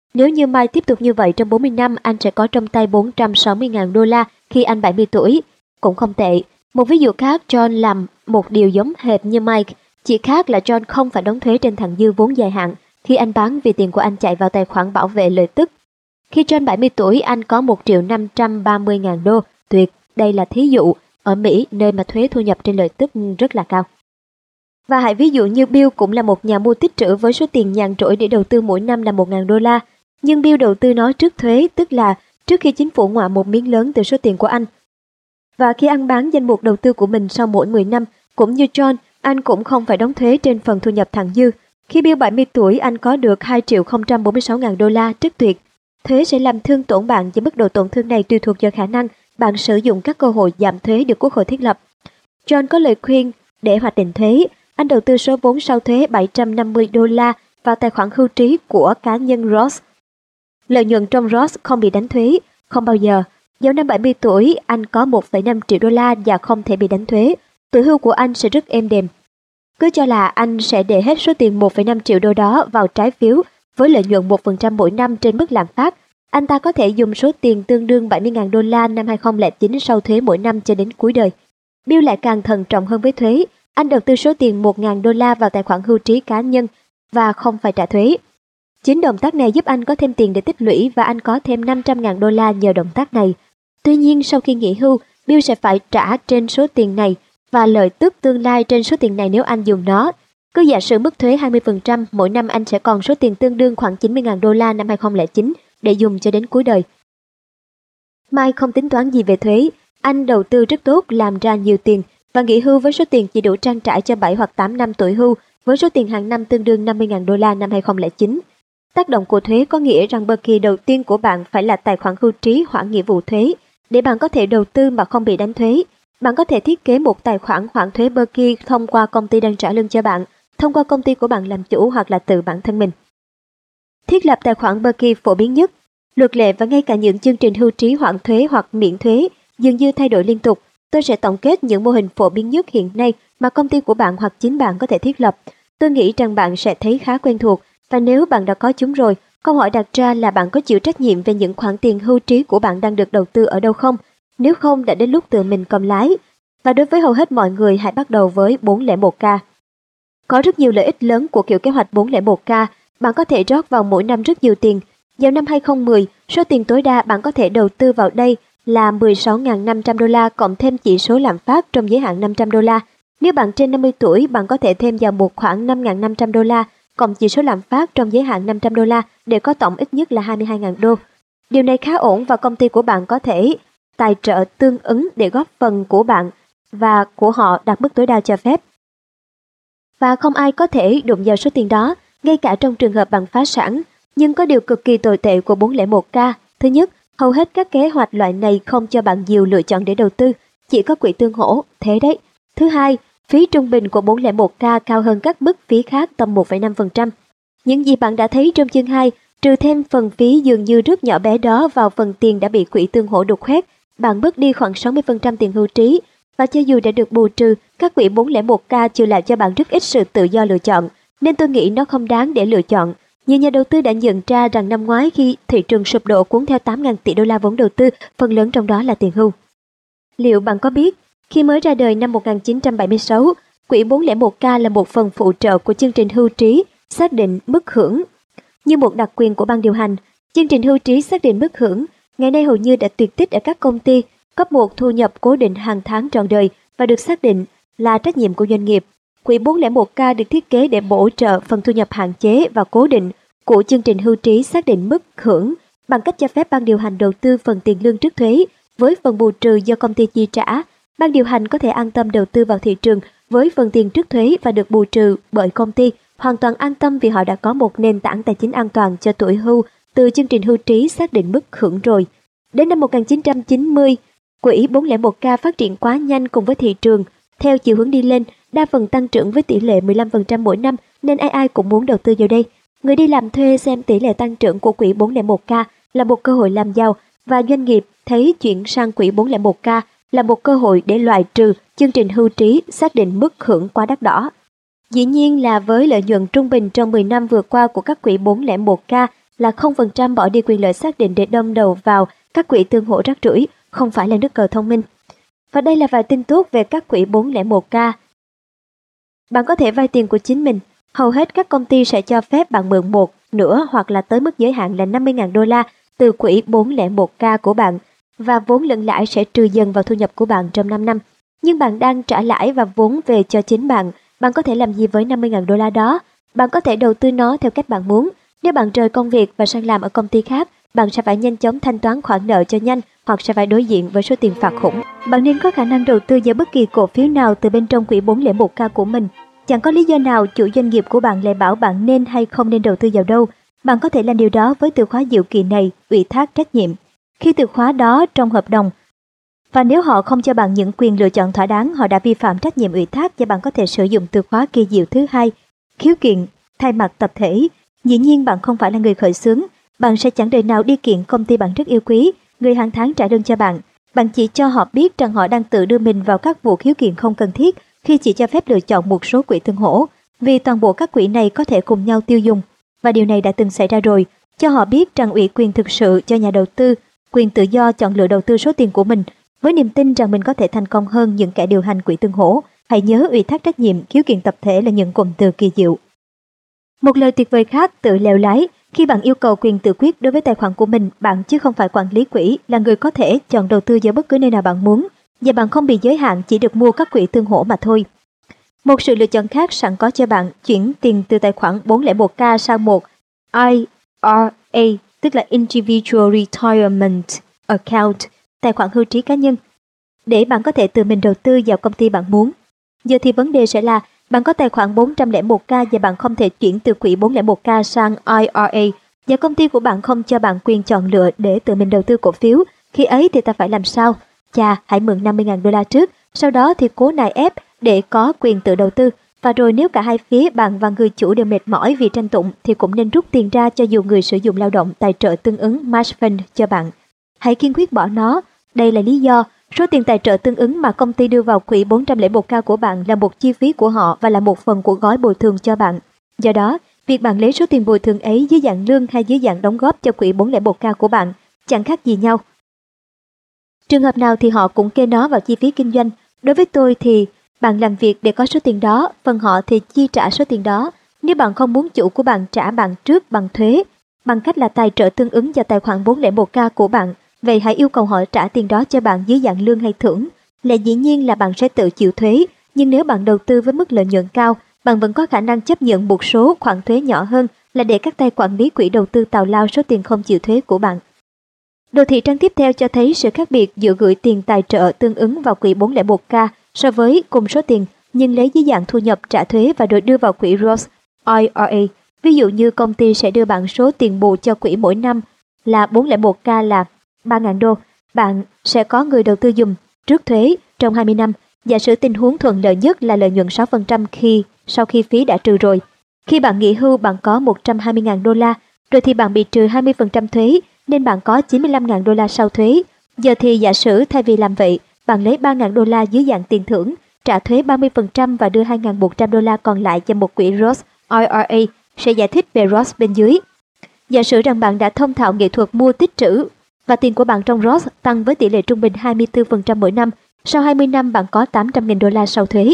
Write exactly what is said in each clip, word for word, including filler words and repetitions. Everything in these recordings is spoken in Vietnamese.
Nếu như Mike tiếp tục như vậy trong bốn mươi năm, anh sẽ có trong tay bốn trăm sáu mươi nghìn đô la khi anh bảy mươi tuổi. Cũng không tệ. Một ví dụ khác, John làm một điều giống hệt như Mike, chỉ khác là John không phải đóng thuế trên thặng dư vốn dài hạn khi anh bán vì tiền của anh chạy vào tài khoản bảo vệ lợi tức. Khi John bảy mươi tuổi, anh có một triệu năm trăm ba mươi ngàn đô. Tuyệt, đây là thí dụ ở Mỹ, nơi mà thuế thu nhập trên lợi tức rất là cao. Và hãy ví dụ như Bill cũng là một nhà mua tích trữ với số tiền nhàn rỗi để đầu tư mỗi năm là một nghìn đô la. Nhưng Bill đầu tư nó trước thuế, tức là trước khi chính phủ ngoại một miếng lớn từ số tiền của anh. Và khi anh bán danh mục đầu tư của mình sau mỗi mười năm, cũng như John, anh cũng không phải đóng thuế trên phần thu nhập thặng dư. Khi Bill bảy mươi tuổi, anh có được hai triệu không trăm bốn mươi sáu ngàn đô la, rất tuyệt. Thuế sẽ làm thương tổn bạn và mức độ tổn thương này tùy thuộc vào khả năng bạn sử dụng các cơ hội giảm thuế được Quốc hội thiết lập. John có lời khuyên để hoạch định thuế. Anh đầu tư số vốn sau thuế bảy trăm năm mươi đô la vào tài khoản hưu trí của cá nhân Roth. Lợi nhuận trong Roth không bị đánh thuế, không bao giờ. Vào năm bảy mươi tuổi, anh có một phẩy năm triệu đô la và không thể bị đánh thuế. Tuổi hưu của anh sẽ rất êm đềm. Cứ cho là anh sẽ để hết số tiền một phẩy năm triệu đô đó vào trái phiếu với lợi nhuận một phần trăm mỗi năm trên mức lạm phát. Anh ta có thể dùng số tiền tương đương bảy mươi nghìn đô la năm hai không không chín sau thuế mỗi năm cho đến cuối đời. Bill lại càng thận trọng hơn với thuế. Anh đầu tư số tiền một nghìn đô la vào tài khoản hưu trí cá nhân và không phải trả thuế. Chính động tác này giúp anh có thêm tiền để tích lũy và anh có thêm năm trăm nghìn đô la nhờ động tác này. Tuy nhiên, sau khi nghỉ hưu, Bill sẽ phải trả trên số tiền này và lợi tức tương lai trên số tiền này nếu anh dùng nó. Cứ giả sử mức thuế hai mươi phần trăm, mỗi năm anh sẽ còn số tiền tương đương khoảng chín mươi nghìn đô la năm hai không không chín để dùng cho đến cuối đời. Mike không tính toán gì về thuế, anh đầu tư rất tốt, làm ra nhiều tiền và nghỉ hưu với số tiền chỉ đủ trang trải cho bảy hoặc tám năm tuổi hưu với số tiền hàng năm tương đương năm mươi nghìn đô la năm hai không không chín. Tác động của thuế có nghĩa rằng bất kỳ đầu tiên của bạn phải là tài khoản hưu trí hoãn nghĩa vụ thuế để bạn có thể đầu tư mà không bị đánh thuế. Bạn có thể thiết kế một tài khoản hoãn thuế Berkey thông qua công ty đang trả lương cho bạn, thông qua công ty của bạn làm chủ hoặc là từ bản thân mình. Thiết lập tài khoản Berkey phổ biến nhất. Luật lệ và ngay cả những chương trình hưu trí hoãn thuế hoặc miễn thuế dường như thay đổi liên tục. Tôi sẽ tổng kết những mô hình phổ biến nhất hiện nay mà công ty của bạn hoặc chính bạn có thể thiết lập. Tôi nghĩ rằng bạn sẽ thấy khá quen thuộc, và nếu bạn đã có chúng rồi, câu hỏi đặt ra là bạn có chịu trách nhiệm về những khoản tiền hưu trí của bạn đang được đầu tư ở đâu không? Nếu không, đã đến lúc tự mình cầm lái. Và đối với hầu hết mọi người, hãy bắt đầu với bốn không một k. Có rất nhiều lợi ích lớn của kiểu kế hoạch bốn không một k. Bạn có thể rót vào mỗi năm rất nhiều tiền. Vào năm hai không một không, số tiền tối đa bạn có thể đầu tư vào đây là mười sáu nghìn năm trăm đô la cộng thêm chỉ số lạm phát trong giới hạn năm trăm đô la. Nếu bạn trên năm mươi tuổi, bạn có thể thêm vào một khoản năm nghìn năm trăm đô la cộng chỉ số lạm phát trong giới hạn năm trăm đô la để có tổng ít nhất là hai mươi hai nghìn đô. Điều này khá ổn và công ty của bạn có thể tài trợ tương ứng để góp phần của bạn và của họ đạt mức tối đa cho phép. Và không ai có thể đụng vào số tiền đó, ngay cả trong trường hợp bạn phá sản. Nhưng có điều cực kỳ tồi tệ của bốn không một k. Thứ nhất, hầu hết các kế hoạch loại này không cho bạn nhiều lựa chọn để đầu tư, chỉ có quỹ tương hỗ, thế đấy. Thứ hai, phí trung bình của bốn không một k cao hơn các mức phí khác tầm một phẩy năm phần trăm. Những gì bạn đã thấy trong chương hai, trừ thêm phần phí dường như rất nhỏ bé đó vào phần tiền đã bị quỹ tương hỗ đục khoét, bạn mất đi khoảng sáu mươi phần trăm tiền hưu trí. Và cho dù đã được bù trừ, các quỹ bốn không một k chưa lại cho bạn rất ít sự tự do lựa chọn, nên tôi nghĩ nó không đáng để lựa chọn. Nhiều nhà đầu tư đã nhận ra rằng năm ngoái khi thị trường sụp đổ cuốn theo tám nghìn tỷ đô la vốn đầu tư, phần lớn trong đó là tiền hưu. Liệu bạn có biết, khi mới ra đời năm một nghìn chín trăm bảy mươi sáu, quỹ bốn không một k là một phần phụ trợ của chương trình hưu trí xác định mức hưởng. Như một đặc quyền của ban điều hành, chương trình hưu trí xác định mức hưởng ngày nay hầu như đã tuyệt tích ở các công ty, cấp một thu nhập cố định hàng tháng trọn đời và được xác định là trách nhiệm của doanh nghiệp. Quỹ bốn không một k được thiết kế để bổ trợ phần thu nhập hạn chế và cố định của chương trình hưu trí xác định mức hưởng bằng cách cho phép ban điều hành đầu tư phần tiền lương trước thuế với phần bù trừ do công ty chi trả. Ban điều hành có thể an tâm đầu tư vào thị trường với phần tiền trước thuế và được bù trừ bởi công ty, hoàn toàn an tâm vì họ đã có một nền tảng tài chính an toàn cho tuổi hưu từ chương trình hưu trí xác định mức hưởng rồi. Đến năm một nghìn chín trăm chín mươi, quỹ bốn không một k phát triển quá nhanh cùng với thị trường, theo chiều hướng đi lên, đa phần tăng trưởng với tỷ lệ mười lăm phần trăm mỗi năm nên ai ai cũng muốn đầu tư vào đây. Người đi làm thuê xem tỷ lệ tăng trưởng của quỹ bốn không một k là một cơ hội làm giàu và doanh nghiệp thấy chuyển sang quỹ bốn không một k là một cơ hội để loại trừ chương trình hưu trí xác định mức hưởng quá đắt đỏ. Dĩ nhiên là với lợi nhuận trung bình trong mười năm vừa qua của các quỹ bốn không một k là không phần trăm bỏ đi quyền lợi xác định để đâm đầu vào các quỹ tương hỗ rác rưởi, không phải là nước cờ thông minh. Và đây là vài tin tốt về các quỹ bốn không một k. Bạn có thể vay tiền của chính mình. Hầu hết các công ty sẽ cho phép bạn mượn một nửa hoặc là tới mức giới hạn là năm mươi nghìn đô la từ quỹ bốn không một k của bạn, và vốn lẫn lãi sẽ trừ dần vào thu nhập của bạn trong năm năm. Nhưng bạn đang trả lãi và vốn về cho chính bạn. Bạn có thể làm gì với năm mươi nghìn đô la đó? Bạn có thể đầu tư nó theo cách bạn muốn. Nếu bạn rời công việc và sang làm ở công ty khác, bạn sẽ phải nhanh chóng thanh toán khoản nợ cho nhanh hoặc sẽ phải đối diện với số tiền phạt khủng. Bạn nên có khả năng đầu tư vào bất kỳ cổ phiếu nào từ bên trong quỹ bốn không một k của mình. Chẳng có lý do nào chủ doanh nghiệp của bạn lại bảo bạn nên hay không nên đầu tư vào đâu. Bạn có thể làm điều đó với từ khóa diệu kỳ này, ủy thác trách nhiệm. Khi từ khóa đó trong hợp đồng, và nếu họ không cho bạn những quyền lựa chọn thỏa đáng, họ đã vi phạm trách nhiệm ủy thác, và bạn có thể sử dụng từ khóa kỳ diệu thứ hai, khiếu kiện, thay mặt tập thể. Dĩ nhiên bạn không phải là người khởi xướng, bạn sẽ chẳng đời nào đi kiện công ty bạn rất yêu quý, người hàng tháng trả đơn cho bạn. Bạn chỉ cho họ biết rằng họ đang tự đưa mình vào các vụ khiếu kiện không cần thiết khi chỉ cho phép lựa chọn một số quỹ tương hỗ, vì toàn bộ các quỹ này có thể cùng nhau tiêu dùng. Và điều này đã từng xảy ra rồi. Cho họ biết rằng ủy quyền thực sự cho nhà đầu tư, quyền tự do chọn lựa đầu tư số tiền của mình, với niềm tin rằng mình có thể thành công hơn những kẻ điều hành quỹ tương hỗ. Hãy nhớ ủy thác trách nhiệm, khiếu kiện tập thể là những cụm từ kỳ diệu. Một lời tuyệt vời khác, tự lèo lái. Khi bạn yêu cầu quyền tự quyết đối với tài khoản của mình, bạn chứ không phải quản lý quỹ là người có thể chọn đầu tư vào bất cứ nơi nào bạn muốn, và bạn không bị giới hạn chỉ được mua các quỹ tương hỗ mà thôi. Một sự lựa chọn khác sẵn có cho bạn chuyển tiền từ tài khoản bốn không một k sang một I R A, tức là Individual Retirement Account, tài khoản hưu trí cá nhân, để bạn có thể tự mình đầu tư vào công ty bạn muốn. Giờ thì vấn đề sẽ là bạn có tài khoản bốn không một k và bạn không thể chuyển từ quỹ bốn không một k sang I R A, và công ty của bạn không cho bạn quyền chọn lựa để tự mình đầu tư cổ phiếu. Khi ấy thì ta phải làm sao? Chà, hãy mượn năm mươi nghìn đô la trước, sau đó thì cố nài ép để có quyền tự đầu tư. Và rồi nếu cả hai phía bạn và người chủ đều mệt mỏi vì tranh tụng thì cũng nên rút tiền ra cho dù người sử dụng lao động tài trợ tương ứng match fund cho bạn. Hãy kiên quyết bỏ nó. Đây là lý do số tiền tài trợ tương ứng mà công ty đưa vào quỹ bốn không một k của bạn là một chi phí của họ và là một phần của gói bồi thường cho bạn. Do đó, việc bạn lấy số tiền bồi thường ấy dưới dạng lương hay dưới dạng đóng góp cho quỹ bốn không một k của bạn chẳng khác gì nhau. Trường hợp nào thì họ cũng kê nó vào chi phí kinh doanh. Đối với tôi thì bạn làm việc để có số tiền đó, phần họ thì chi trả số tiền đó. Nếu bạn không muốn chủ của bạn trả bạn trước bằng thuế, bằng cách là tài trợ tương ứng vào tài khoản bốn không một k của bạn, vậy hãy yêu cầu họ trả tiền đó cho bạn dưới dạng lương hay thưởng. Lẽ dĩ nhiên là bạn sẽ tự chịu thuế, nhưng nếu bạn đầu tư với mức lợi nhuận cao, bạn vẫn có khả năng chấp nhận một số khoản thuế nhỏ hơn là để các tay quản lý quỹ đầu tư tào lao số tiền không chịu thuế của bạn. Đồ thị trang tiếp theo cho thấy sự khác biệt giữa gửi tiền tài trợ tương ứng vào quỹ bốn không một k so với cùng số tiền nhưng lấy dưới dạng thu nhập trả thuế và rồi đưa vào quỹ Roth I R A. Ví dụ như công ty sẽ đưa bạn số tiền bù cho quỹ mỗi năm là bốn không một k là ba nghìn đô. Bạn sẽ có người đầu tư dùm trước thuế trong hai mươi năm. Giả sử tình huống thuận lợi nhất là lợi nhuận sáu phần trăm khi sau khi phí đã trừ rồi. Khi bạn nghỉ hưu bạn có một trăm hai mươi nghìn đô la, rồi thì bạn bị trừ hai mươi phần trăm thuế nên bạn có chín mươi lăm nghìn đô la sau thuế. Giờ thì giả sử thay vì làm vậy, bạn lấy ba nghìn đô la dưới dạng tiền thưởng, trả thuế ba mươi phần trăm và đưa hai nghìn một trăm đô la còn lại cho một quỹ Roth I R A. Sẽ giải thích về Roth bên dưới. Giả sử rằng bạn đã thông thạo nghệ thuật mua tích trữ và tiền của bạn trong Roth tăng với tỷ lệ trung bình hai mươi tư phần trăm mỗi năm. Sau hai mươi năm bạn có tám trăm nghìn đô la sau thuế.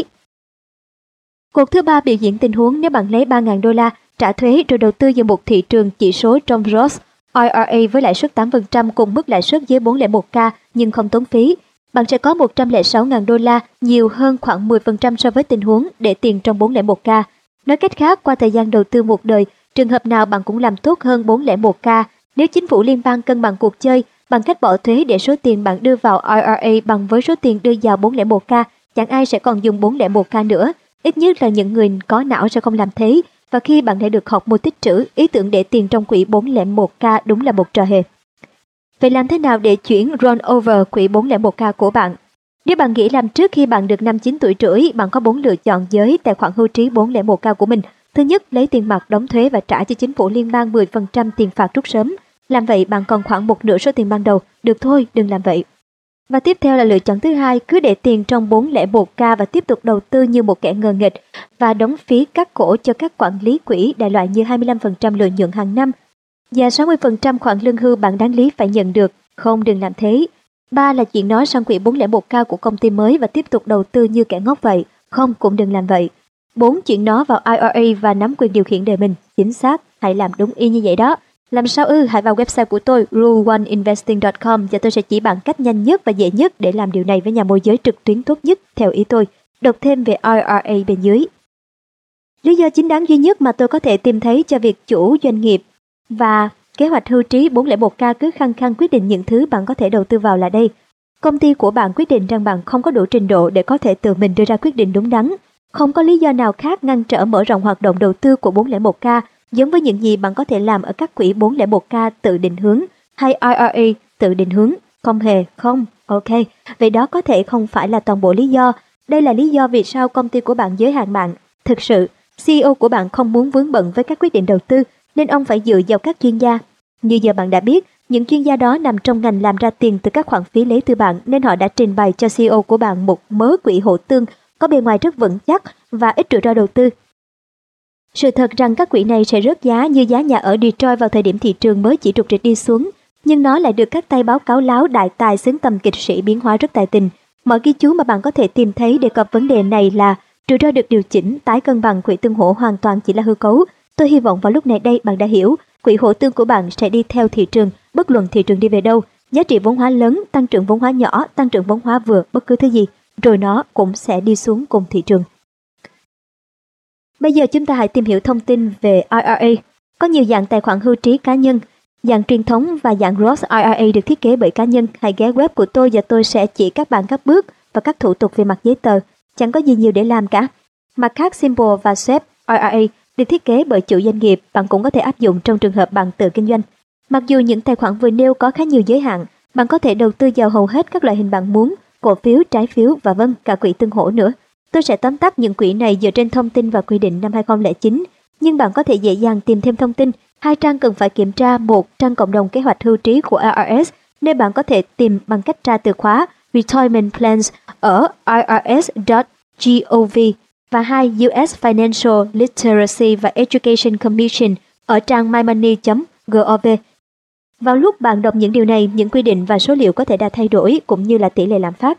Cuộc thứ ba biểu diễn tình huống nếu bạn lấy ba nghìn đô la, trả thuế rồi đầu tư vào một thị trường chỉ số trong Roth I R A với lãi suất tám phần trăm cùng mức lãi suất dưới bốn không một k nhưng không tốn phí. Bạn sẽ có một trăm lẻ sáu nghìn đô la, nhiều hơn khoảng mười phần trăm so với tình huống để tiền trong bốn không một k. Nói cách khác, qua thời gian đầu tư một đời, trường hợp nào bạn cũng làm tốt hơn bốn không một k. Nếu chính phủ liên bang cân bằng cuộc chơi bằng cách bỏ thuế để số tiền bạn đưa vào I R A bằng với số tiền đưa vào bốn không một k, chẳng ai sẽ còn dùng bốn không một k nữa. Ít nhất là những người có não sẽ không làm thế. Và khi bạn đã được học mua tích trữ, ý tưởng để tiền trong quỹ bốn không một k đúng là một trò hề. Vậy làm thế nào để chuyển roll over quỹ bốn không một k của bạn? Nếu bạn nghĩ làm trước khi bạn được năm chín tuổi rưỡi, bạn có bốn lựa chọn với tài khoản hưu trí bốn không một k của mình. Thứ nhất, lấy tiền mặt đóng thuế và trả cho chính phủ liên bang mười phần trăm tiền phạt rút sớm. Làm vậy bạn còn khoảng một nửa số tiền ban đầu. Được thôi, đừng làm vậy. Và tiếp theo là lựa chọn thứ hai, cứ để tiền trong bốn không một k và tiếp tục đầu tư như một kẻ ngờ nghịch và đóng phí cắt cổ cho các quản lý quỹ đại loại như hai mươi lăm phần trăm lợi nhuận hàng năm. và sáu mươi phần trăm khoản lương hưu bạn đáng lý phải nhận được. Không, đừng làm thế. Ba là chuyện nói sang quỹ bốn không một k của công ty mới và tiếp tục đầu tư như kẻ ngốc vậy. Không, cũng đừng làm vậy. Bốn, chuyện nó vào i rờ a và nắm quyền điều khiển đời mình. Chính xác, hãy làm đúng y như vậy đó. Làm sao ư? Hãy vào website của tôi rule one investing chấm com và tôi sẽ chỉ bạn cách nhanh nhất và dễ nhất để làm điều này với nhà môi giới trực tuyến tốt nhất theo ý tôi. Đọc thêm về i rờ a bên dưới. Lý do chính đáng duy nhất mà tôi có thể tìm thấy cho việc chủ doanh nghiệp và kế hoạch hưu trí bốn không một k cứ khăng khăng quyết định những thứ bạn có thể đầu tư vào là đây. Công ty của bạn quyết định rằng bạn không có đủ trình độ để có thể tự mình đưa ra quyết định đúng đắn. Không có lý do nào khác ngăn trở mở rộng hoạt động đầu tư của bốn không một k giống với những gì bạn có thể làm ở các quỹ bốn không một k tự định hướng hay i rờ a tự định hướng. Không hề, không. Ok, vậy đó có thể không phải là toàn bộ lý do. Đây là lý do vì sao công ty của bạn giới hạn bạn. Thực sự, xê e ô của bạn không muốn vướng bận với các quyết định đầu tư nên ông phải dựa vào các chuyên gia. Như giờ bạn đã biết, những chuyên gia đó nằm trong ngành làm ra tiền từ các khoản phí lấy từ bạn nên họ đã trình bày cho xê e ô của bạn một mớ quỹ hỗ tương có bề ngoài rất vững chắc và ít rủi ro đầu tư. Sự thật rằng các quỹ này sẽ rớt giá như giá nhà ở Detroit vào thời điểm thị trường mới chỉ trục trịch đi xuống, nhưng nó lại được các tay báo cáo láo đại tài xứng tầm kịch sĩ biến hóa rất tài tình. Mọi ghi chú mà bạn có thể tìm thấy đề cập vấn đề này là rủi ro được điều chỉnh, tái cân bằng quỹ tương hỗ hoàn toàn chỉ là hư cấu. Tôi hy vọng vào lúc này đây bạn đã hiểu, quỹ hỗ tương của bạn sẽ đi theo thị trường, bất luận thị trường đi về đâu, giá trị vốn hóa lớn, tăng trưởng vốn hóa nhỏ, tăng trưởng vốn hóa vừa, bất cứ thứ gì, rồi nó cũng sẽ đi xuống cùng thị trường. Bây giờ chúng ta hãy tìm hiểu thông tin về i rờ a. Có nhiều dạng tài khoản hưu trí cá nhân, dạng truyền thống và dạng Roth i rờ a được thiết kế bởi cá nhân. Hãy ghé web của tôi và tôi sẽ chỉ các bạn các bước và các thủ tục về mặt giấy tờ. Chẳng có gì nhiều để làm cả. Mặt khác, Simple và Swap i rờ a được thiết kế bởi chủ doanh nghiệp, bạn cũng có thể áp dụng trong trường hợp bạn tự kinh doanh. Mặc dù những tài khoản vừa nêu có khá nhiều giới hạn, bạn có thể đầu tư vào hầu hết các loại hình bạn muốn, cổ phiếu, trái phiếu và vân cả quỹ tương hỗ nữa. Tôi sẽ tóm tắt những quỹ này dựa trên thông tin và quy định năm hai không không chín, nhưng bạn có thể dễ dàng tìm thêm thông tin. Hai trang cần phải kiểm tra: một, trang cộng đồng kế hoạch hưu trí của i rờ ét, nơi bạn có thể tìm bằng cách tra từ khóa Retirement Plans ở i r s chấm gov, và hai, u ét Financial Literacy và Education Commission ở trang my money chấm gov. Vào lúc bạn đọc những điều này, những quy định và số liệu có thể đã thay đổi cũng như là tỷ lệ lạm phát.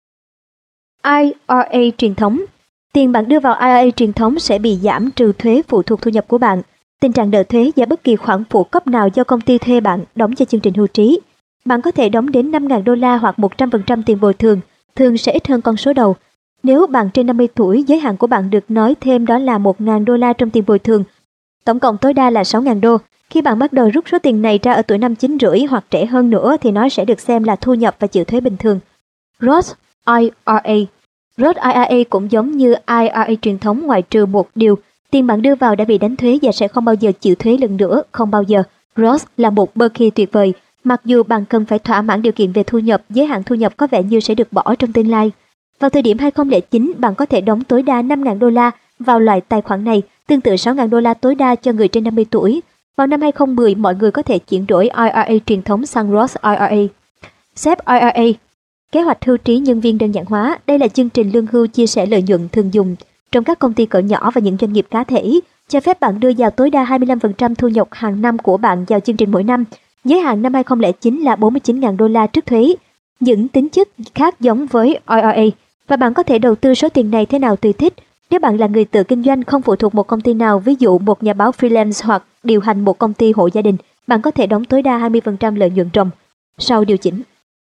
i rờ a truyền thống. Tiền bạn đưa vào i rờ a truyền thống sẽ bị giảm trừ thuế phụ thuộc thu nhập của bạn, tình trạng nợ thuế và bất kỳ khoản phụ cấp nào do công ty thuê bạn đóng cho chương trình hưu trí. Bạn có thể đóng đến năm nghìn đô la hoặc một trăm phần trăm tiền bồi thường, thường sẽ ít hơn con số đầu. Nếu bạn trên năm mươi tuổi, giới hạn của bạn được nói thêm đó là một nghìn đô la trong tiền bồi thường. Tổng cộng tối đa là sáu nghìn đô. Khi bạn bắt đầu rút số tiền này ra ở tuổi năm chín rưỡi hoặc trễ hơn nữa thì nó sẽ được xem là thu nhập và chịu thuế bình thường. Roth i rờ a. Roth i rờ a cũng giống như i rờ a truyền thống ngoại trừ một điều, tiền bạn đưa vào đã bị đánh thuế và sẽ không bao giờ chịu thuế lần nữa, không bao giờ. Roth là một Berkey tuyệt vời, mặc dù bạn cần phải thỏa mãn điều kiện về thu nhập, giới hạn thu nhập có vẻ như sẽ được bỏ trong tương lai. Vào thời điểm hai không không chín, bạn có thể đóng tối đa năm nghìn đô la vào loại tài khoản này, tương tự sáu nghìn đô la tối đa cho người trên năm mươi tuổi. Vào năm hai không một không, mọi người có thể chuyển đổi i rờ a truyền thống sang Roth i rờ a. Swap i rờ a, kế hoạch hưu trí nhân viên đơn giản hóa. Đây là chương trình lương hưu chia sẻ lợi nhuận thường dùng trong các công ty cỡ nhỏ và những doanh nghiệp cá thể, cho phép bạn đưa vào tối đa hai mươi lăm phần trăm thu nhập hàng năm của bạn vào chương trình mỗi năm. Giới hạn năm hai không không chín là bốn mươi chín nghìn đô la trước thuế. Những tính chất khác giống với i rờ a, và bạn có thể đầu tư số tiền này thế nào tùy thích. Nếu bạn là người tự kinh doanh không phụ thuộc một công ty nào, ví dụ một nhà báo freelance hoặc điều hành một công ty hộ gia đình, bạn có thể đóng tối đa hai mươi phần trăm lợi nhuận ròng sau điều chỉnh.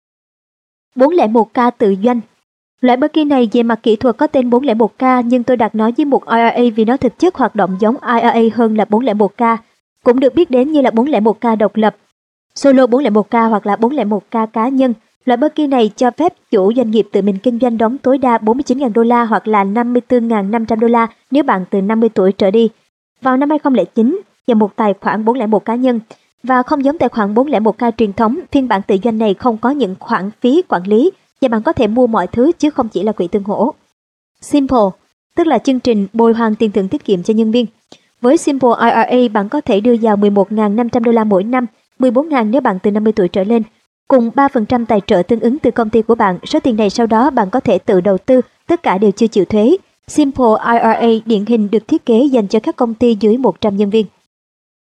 bốn không một k tự doanh. Loại Berkey này về mặt kỹ thuật có tên bốn không một k, nhưng tôi đặt nó với một i rờ a vì nó thực chất hoạt động giống i rờ a hơn là bốn không một k. Cũng được biết đến như là bốn không một k độc lập, solo bốn không một k hoặc là bốn không một k cá nhân. Loại Berkey này cho phép chủ doanh nghiệp tự mình kinh doanh đóng tối đa bốn mươi chín nghìn đô la hoặc là năm mươi tư nghìn năm trăm đô la nếu bạn từ năm mươi tuổi trở đi. Vào năm hai không không chín, và một tài khoản bốn không một cá nhân. Và không giống tài khoản bốn không một k truyền thống, phiên bản tự doanh này không có những khoản phí quản lý và bạn có thể mua mọi thứ chứ không chỉ là quỹ tương hỗ. Simple, tức là chương trình bồi hoàn tiền thưởng tiết kiệm cho nhân viên. Với Simple i rờ a, bạn có thể đưa vào mười một nghìn năm trăm đô la mỗi năm, mười bốn nghìn nếu bạn từ năm mươi tuổi trở lên, cùng ba phần trăm tài trợ tương ứng từ công ty của bạn. Số tiền này sau đó bạn có thể tự đầu tư, tất cả đều chưa chịu thuế. Simple i rờ a điển hình được thiết kế dành cho các công ty dưới một trăm nhân viên.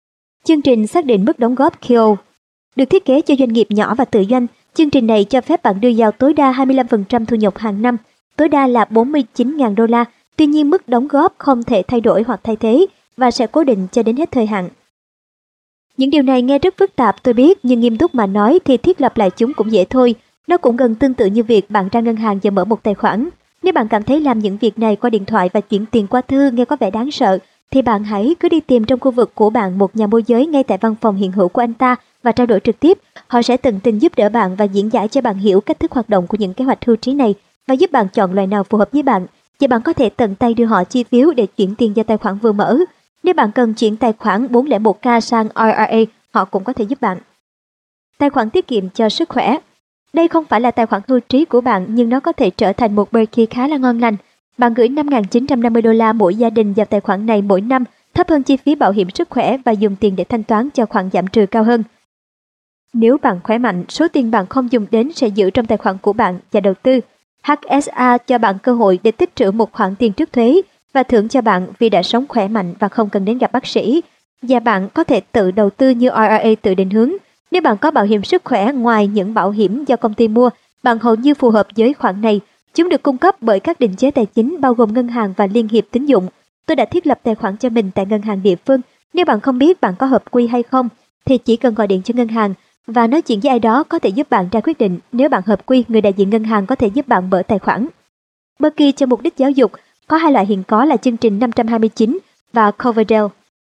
Chương trình xác định mức đóng góp K O được thiết kế cho doanh nghiệp nhỏ và tự doanh. Chương trình này cho phép bạn đưa vào tối đa hai mươi lăm phần trăm thu nhập hàng năm, tối đa là bốn mươi chín nghìn đô la. Tuy nhiên mức đóng góp không thể thay đổi hoặc thay thế và sẽ cố định cho đến hết thời hạn. Những điều này nghe rất phức tạp tôi biết, nhưng nghiêm túc mà nói thì thiết lập lại chúng cũng dễ thôi. Nó cũng gần tương tự như việc bạn ra ngân hàng và mở một tài khoản. Nếu bạn cảm thấy làm những việc này qua điện thoại và chuyển tiền qua thư nghe có vẻ đáng sợ, thì bạn hãy cứ đi tìm trong khu vực của bạn một nhà môi giới ngay tại văn phòng hiện hữu của anh ta và trao đổi trực tiếp. Họ sẽ tận tình giúp đỡ bạn và diễn giải cho bạn hiểu cách thức hoạt động của những kế hoạch hưu trí này và giúp bạn chọn loại nào phù hợp với bạn. Và bạn có thể tận tay đưa họ chi phiếu để chuyển tiền vào tài khoản vừa mở. Nếu bạn cần chuyển tài khoản bốn không một k sang I R A, họ cũng có thể giúp bạn. Tài khoản tiết kiệm cho sức khỏe. Đây không phải là tài khoản hưu trí của bạn, nhưng nó có thể trở thành một Berkey khá là ngon lành. Bạn gửi năm nghìn chín trăm năm mươi đô la mỗi gia đình vào tài khoản này mỗi năm, thấp hơn chi phí bảo hiểm sức khỏe và dùng tiền để thanh toán cho khoản giảm trừ cao hơn. Nếu bạn khỏe mạnh, số tiền bạn không dùng đến sẽ giữ trong tài khoản của bạn và đầu tư. H S A cho bạn cơ hội để tích trữ một khoản tiền trước thuế và thưởng cho bạn vì đã sống khỏe mạnh và không cần đến gặp bác sĩ. Và bạn có thể tự đầu tư như I R A tự định hướng. Nếu bạn có bảo hiểm sức khỏe ngoài những bảo hiểm do công ty mua, bạn hầu như phù hợp với khoản này. Chúng được cung cấp bởi các định chế tài chính bao gồm ngân hàng và liên hiệp tín dụng. Tôi đã thiết lập tài khoản cho mình tại ngân hàng địa phương. Nếu bạn không biết bạn có hợp quy hay không, thì chỉ cần gọi điện cho ngân hàng và nói chuyện với ai đó có thể giúp bạn ra quyết định. Nếu bạn hợp quy, người đại diện ngân hàng có thể giúp bạn mở tài khoản. Berkey cho mục đích giáo dục có hai loại hiện có là chương trình năm trăm hai mươi chín và Coverdale.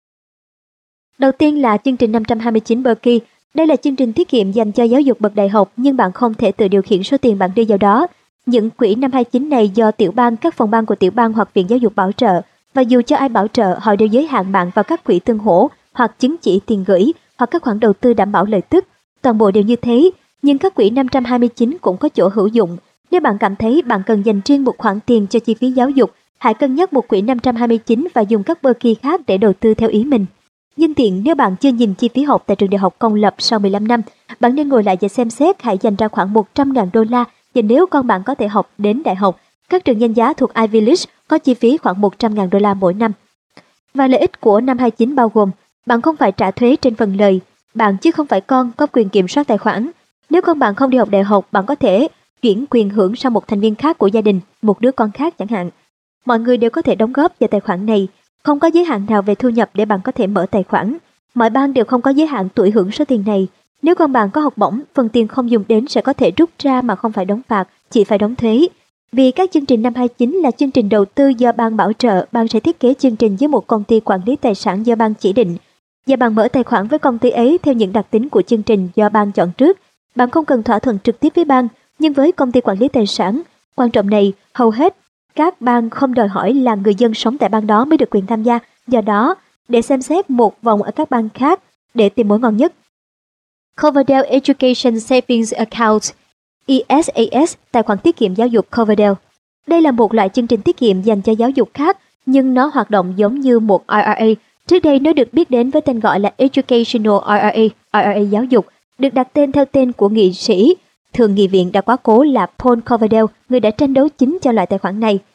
Đầu tiên là chương trình năm trăm hai mươi chín Berkey. Đây là chương trình tiết kiệm dành cho giáo dục bậc đại học, nhưng bạn không thể tự điều khiển số tiền bạn đưa vào đó. Những quỹ năm trăm hai mươi chín này do tiểu bang, các phòng ban của tiểu bang hoặc viện giáo dục bảo trợ, và dù cho ai bảo trợ, họ đều giới hạn bạn vào các quỹ tương hỗ hoặc chứng chỉ tiền gửi hoặc các khoản đầu tư đảm bảo lợi tức. Toàn bộ đều như thế, nhưng các quỹ năm trăm hai mươi chín cũng có chỗ hữu dụng. Nếu bạn cảm thấy bạn cần dành riêng một khoản tiền cho chi phí giáo dục, hãy cân nhắc một quỹ năm trăm hai mươi chín và dùng các Berkey khác để đầu tư theo ý mình. Nhân tiện, nếu bạn chưa nhìn chi phí học tại trường đại học công lập sau mười lăm năm, bạn nên ngồi lại và xem xét hãy dành ra khoảng một trăm nghìn đô la. Và nếu con bạn có thể học đến đại học, các trường danh giá thuộc Ivy League có chi phí khoảng một trăm nghìn đô la mỗi năm. Và lợi ích của năm hai mươi chín bao gồm, bạn không phải trả thuế trên phần lời, bạn chứ không phải con có quyền kiểm soát tài khoản. Nếu con bạn không đi học đại học, bạn có thể chuyển quyền hưởng sang một thành viên khác của gia đình, một đứa con khác chẳng hạn. Mọi người đều có thể đóng góp vào tài khoản này, không có giới hạn nào về thu nhập để bạn có thể mở tài khoản. Mọi bang đều không có giới hạn tuổi hưởng số tiền này. Nếu con bạn có học bổng, phần tiền không dùng đến sẽ có thể rút ra mà không phải đóng phạt, chỉ phải đóng thuế. Vì các chương trình năm hai mươi chín là chương trình đầu tư do bang bảo trợ, bang sẽ thiết kế chương trình với một công ty quản lý tài sản do bang chỉ định. Và bạn mở tài khoản với công ty ấy theo những đặc tính của chương trình do bang chọn trước. Bạn không cần thỏa thuận trực tiếp với bang, nhưng với công ty quản lý tài sản, quan trọng này, hầu hết các bang không đòi hỏi là người dân sống tại bang đó mới được quyền tham gia. Do đó, để xem xét một vòng ở các bang khác để tìm mối ngon nhất. Coverdale Education Savings Account E S A S, tài khoản tiết kiệm giáo dục Coverdale. Đây là một loại chương trình tiết kiệm dành cho giáo dục khác, nhưng nó hoạt động giống như một I R A. Trước đây nó được biết đến với tên gọi là Educational I R A, I R A giáo dục, được đặt tên theo tên của nghị sĩ thượng nghị viện đã quá cố là Paul Coverdale, người đã tranh đấu chính cho loại tài khoản này.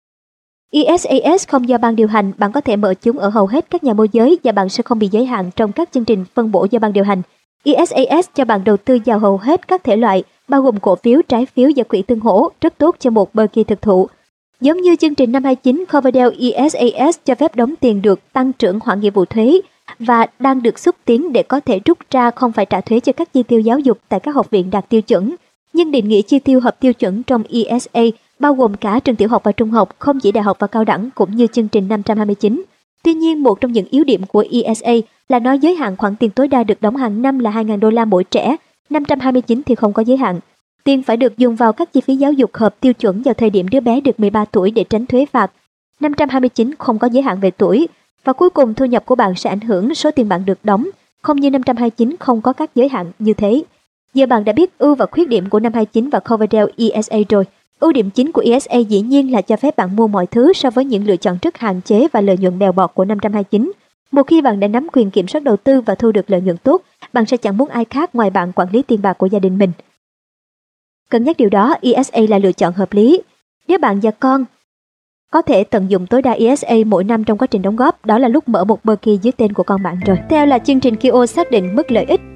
E S A S không do bang điều hành, bạn có thể mở chúng ở hầu hết các nhà môi giới và bạn sẽ không bị giới hạn trong các chương trình phân bổ do bang điều hành. E S A S cho bạn đầu tư vào hầu hết các thể loại, bao gồm cổ phiếu, trái phiếu và quỹ tương hỗ, rất tốt cho một Berkey thực thụ. Giống như chương trình năm hai mươi chín, Coverdale E S A S cho phép đóng tiền được tăng trưởng hoãn nghĩa vụ thuế và đang được xúc tiến để có thể rút ra không phải trả thuế cho các chi tiêu giáo dục tại các học viện đạt tiêu chuẩn. Nhưng định nghĩa chi tiêu hợp tiêu chuẩn trong E S A bao gồm cả trường tiểu học và trung học, không chỉ đại học và cao đẳng cũng như chương trình năm trăm hai mươi chín. Tuy nhiên, một trong những yếu điểm của E S A là nó giới hạn khoản tiền tối đa được đóng hàng năm là hai nghìn đô la mỗi trẻ, năm trăm hai mươi chín thì không có giới hạn. Tiền phải được dùng vào các chi phí giáo dục hợp tiêu chuẩn vào thời điểm đứa bé được mười ba tuổi để tránh thuế phạt. năm trăm hai mươi chín không có giới hạn về tuổi. Và cuối cùng thu nhập của bạn sẽ ảnh hưởng số tiền bạn được đóng, không như năm trăm hai mươi chín không có các giới hạn như thế. Giờ bạn đã biết ưu và khuyết điểm của năm hai mươi chín và Coverdale E S A rồi. Ưu điểm chính của E S A dĩ nhiên là cho phép bạn mua mọi thứ so với những lựa chọn rất hạn chế và lợi nhuận bèo bọt của năm trăm hai mươi chín. Một khi bạn đã nắm quyền kiểm soát đầu tư và thu được lợi nhuận tốt, bạn sẽ chẳng muốn ai khác ngoài bạn quản lý tiền bạc của gia đình mình. Cân nhắc điều đó, E S A là lựa chọn hợp lý. Nếu bạn và con có thể tận dụng tối đa e ét a mỗi năm trong quá trình đóng góp, đó là lúc mở một Berkey dưới tên của con bạn rồi. Tiếp theo là chương trình K O xác định mức lợi ích.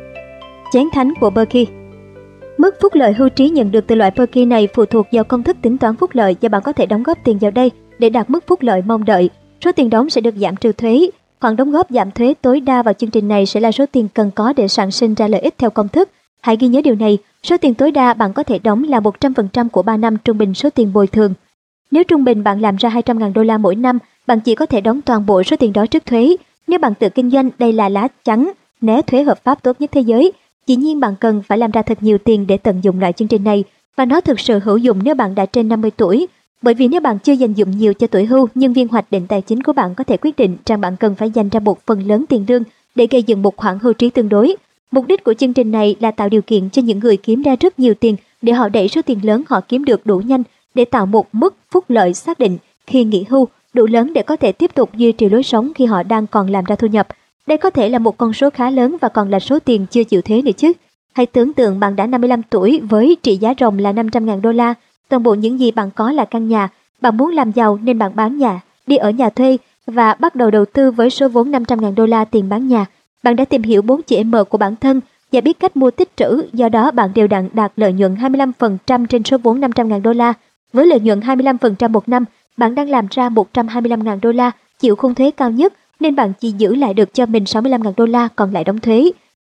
Chén thánh của Berkey. Mức phúc lợi hưu trí nhận được từ loại Berkey này phụ thuộc vào công thức tính toán phúc lợi và bạn có thể đóng góp tiền vào đây để đạt mức phúc lợi mong đợi. Số tiền đóng sẽ được giảm trừ thuế. Khoản đóng góp giảm thuế tối đa vào chương trình này sẽ là số tiền cần có để sản sinh ra lợi ích theo công thức. Hãy ghi nhớ điều này, số tiền tối đa bạn có thể đóng là một trăm phần trăm của ba năm trung bình số tiền bồi thường. Nếu trung bình bạn làm ra hai trăm nghìn đô la mỗi năm, bạn chỉ có thể đóng toàn bộ số tiền đó trước thuế. Nếu bạn tự kinh doanh, đây là lá chắn né thuế hợp pháp tốt nhất thế giới. Dĩ nhiên bạn cần phải làm ra thật nhiều tiền để tận dụng loại chương trình này, và nó thực sự hữu dụng nếu bạn đã trên năm mươi tuổi. Bởi vì nếu bạn chưa dành dụm nhiều cho tuổi hưu, nhân viên hoạch định tài chính của bạn có thể quyết định rằng bạn cần phải dành ra một phần lớn tiền lương để gây dựng một khoản hưu trí tương đối. Mục đích của chương trình này là tạo điều kiện cho những người kiếm ra rất nhiều tiền để họ đẩy số tiền lớn họ kiếm được đủ nhanh để tạo một mức phúc lợi xác định khi nghỉ hưu đủ lớn để có thể tiếp tục duy trì lối sống khi họ đang còn làm ra thu nhập. Đây có thể là một con số khá lớn và còn là số tiền chưa chịu thuế nữa chứ. Hãy tưởng tượng bạn đã năm mươi lăm tuổi với trị giá ròng là năm trăm nghìn đô la. Toàn bộ những gì bạn có là căn nhà. Bạn muốn làm giàu nên bạn bán nhà, đi ở nhà thuê và bắt đầu đầu tư với số vốn năm trăm nghìn đô la tiền bán nhà. Bạn đã tìm hiểu bốn chữ M của bản thân và biết cách mua tích trữ, do đó bạn đều đặn đạt lợi nhuận hai mươi lăm phần trăm trên số vốn năm trăm nghìn đô la. Với lợi nhuận hai mươi lăm phần trăm một năm, bạn đang làm ra một trăm hai mươi lăm nghìn đô la, chịu khung thuế cao nhất, nên bạn chỉ giữ lại được cho mình sáu mươi lăm nghìn đô la còn lại đóng thuế.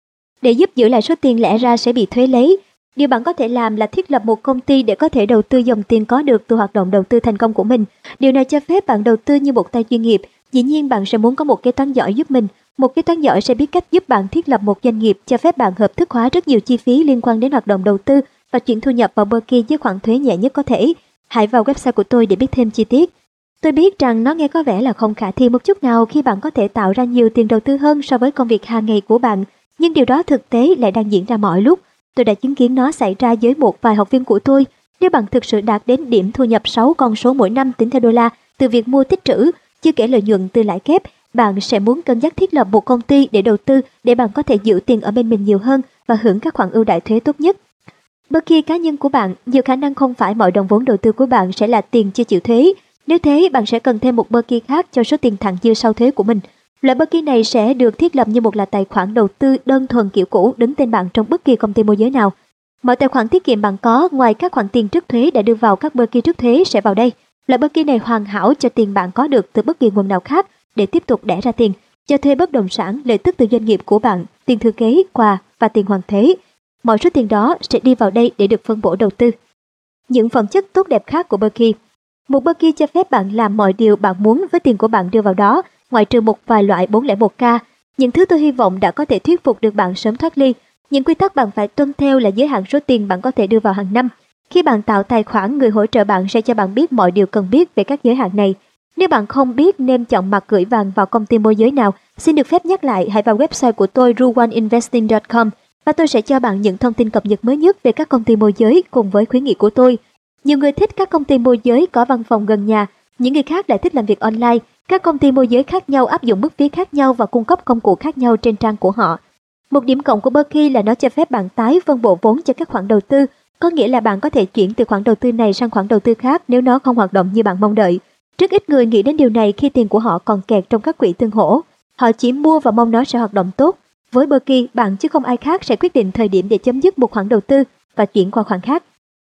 Để giúp giữ lại số tiền lẽ ra sẽ bị thuế lấy, điều bạn có thể làm là thiết lập một công ty để có thể đầu tư dòng tiền có được từ hoạt động đầu tư thành công của mình. Điều này cho phép bạn đầu tư như một tay chuyên nghiệp. Dĩ nhiên bạn sẽ muốn có một kế toán giỏi giúp mình. Một kế toán giỏi sẽ biết cách giúp bạn thiết lập một doanh nghiệp, cho phép bạn hợp thức hóa rất nhiều chi phí liên quan đến hoạt động đầu tư và chuyển thu nhập vào Berkey với khoản thuế nhẹ nhất có thể. Hãy vào website của tôi để biết thêm chi tiết. Tôi biết rằng nó nghe có vẻ là không khả thi một chút nào khi bạn có thể tạo ra nhiều tiền đầu tư hơn so với công việc hàng ngày của bạn, nhưng điều đó thực tế lại đang diễn ra mọi lúc. Tôi đã chứng kiến nó xảy ra với một vài học viên của tôi. Nếu bạn thực sự đạt đến điểm thu nhập sáu con số mỗi năm tính theo đô la từ việc mua tích trữ, chưa kể lợi nhuận từ lãi kép, bạn sẽ muốn cân nhắc thiết lập một công ty để đầu tư để bạn có thể giữ tiền ở bên mình nhiều hơn và hưởng các khoản ưu đãi thuế tốt nhất. Berkey cá nhân của bạn, nhiều khả năng không phải mọi đồng vốn đầu tư của bạn sẽ là tiền chưa chịu thuế. Nếu thế, bạn sẽ cần thêm một Berkey khác cho số tiền thặng dư sau thuế của mình. Loại Berkey này sẽ được thiết lập như một là tài khoản đầu tư đơn thuần kiểu cũ đứng tên bạn trong bất kỳ công ty môi giới nào. Mọi tài khoản tiết kiệm bạn có, ngoài các khoản tiền trước thuế đã đưa vào các Berkey trước thuế sẽ vào đây. Loại Berkey này hoàn hảo cho tiền bạn có được từ bất kỳ nguồn nào khác để tiếp tục đẻ ra tiền, cho thuê bất động sản, lợi tức từ doanh nghiệp của bạn, tiền thừa kế, quà và tiền hoàn thuế. Mọi số tiền đó sẽ đi vào đây để được phân bổ đầu tư. Những phẩm chất tốt đẹp khác của Berkey. Một Berkey cho phép bạn làm mọi điều bạn muốn với tiền của bạn đưa vào đó, ngoại trừ một vài loại bốn không một k. Những thứ tôi hy vọng đã có thể thuyết phục được bạn sớm thoát ly. Những quy tắc bạn phải tuân theo là giới hạn số tiền bạn có thể đưa vào hàng năm. Khi bạn tạo tài khoản, người hỗ trợ bạn sẽ cho bạn biết mọi điều cần biết về các giới hạn này. Nếu bạn không biết nên chọn mặt gửi vàng vào công ty môi giới nào, xin được phép nhắc lại hãy vào website của tôi ruwan investing chấm com và tôi sẽ cho bạn những thông tin cập nhật mới nhất về các công ty môi giới cùng với khuyến nghị của tôi. Nhiều người thích các công ty môi giới có văn phòng gần nhà, những người khác lại thích làm việc online. Các công ty môi giới khác nhau áp dụng mức phí khác nhau và cung cấp công cụ khác nhau trên trang của họ. Một điểm cộng của Berkey là nó cho phép bạn tái phân bổ vốn cho các khoản đầu tư, có nghĩa là bạn có thể chuyển từ khoản đầu tư này sang khoản đầu tư khác nếu nó không hoạt động như bạn mong đợi. Rất ít người nghĩ đến điều này khi tiền của họ còn kẹt trong các quỹ tương hỗ. Họ chỉ mua và mong nó sẽ hoạt động tốt. Với Berkey, bạn chứ không ai khác sẽ quyết định thời điểm để chấm dứt một khoản đầu tư và chuyển qua khoản khác.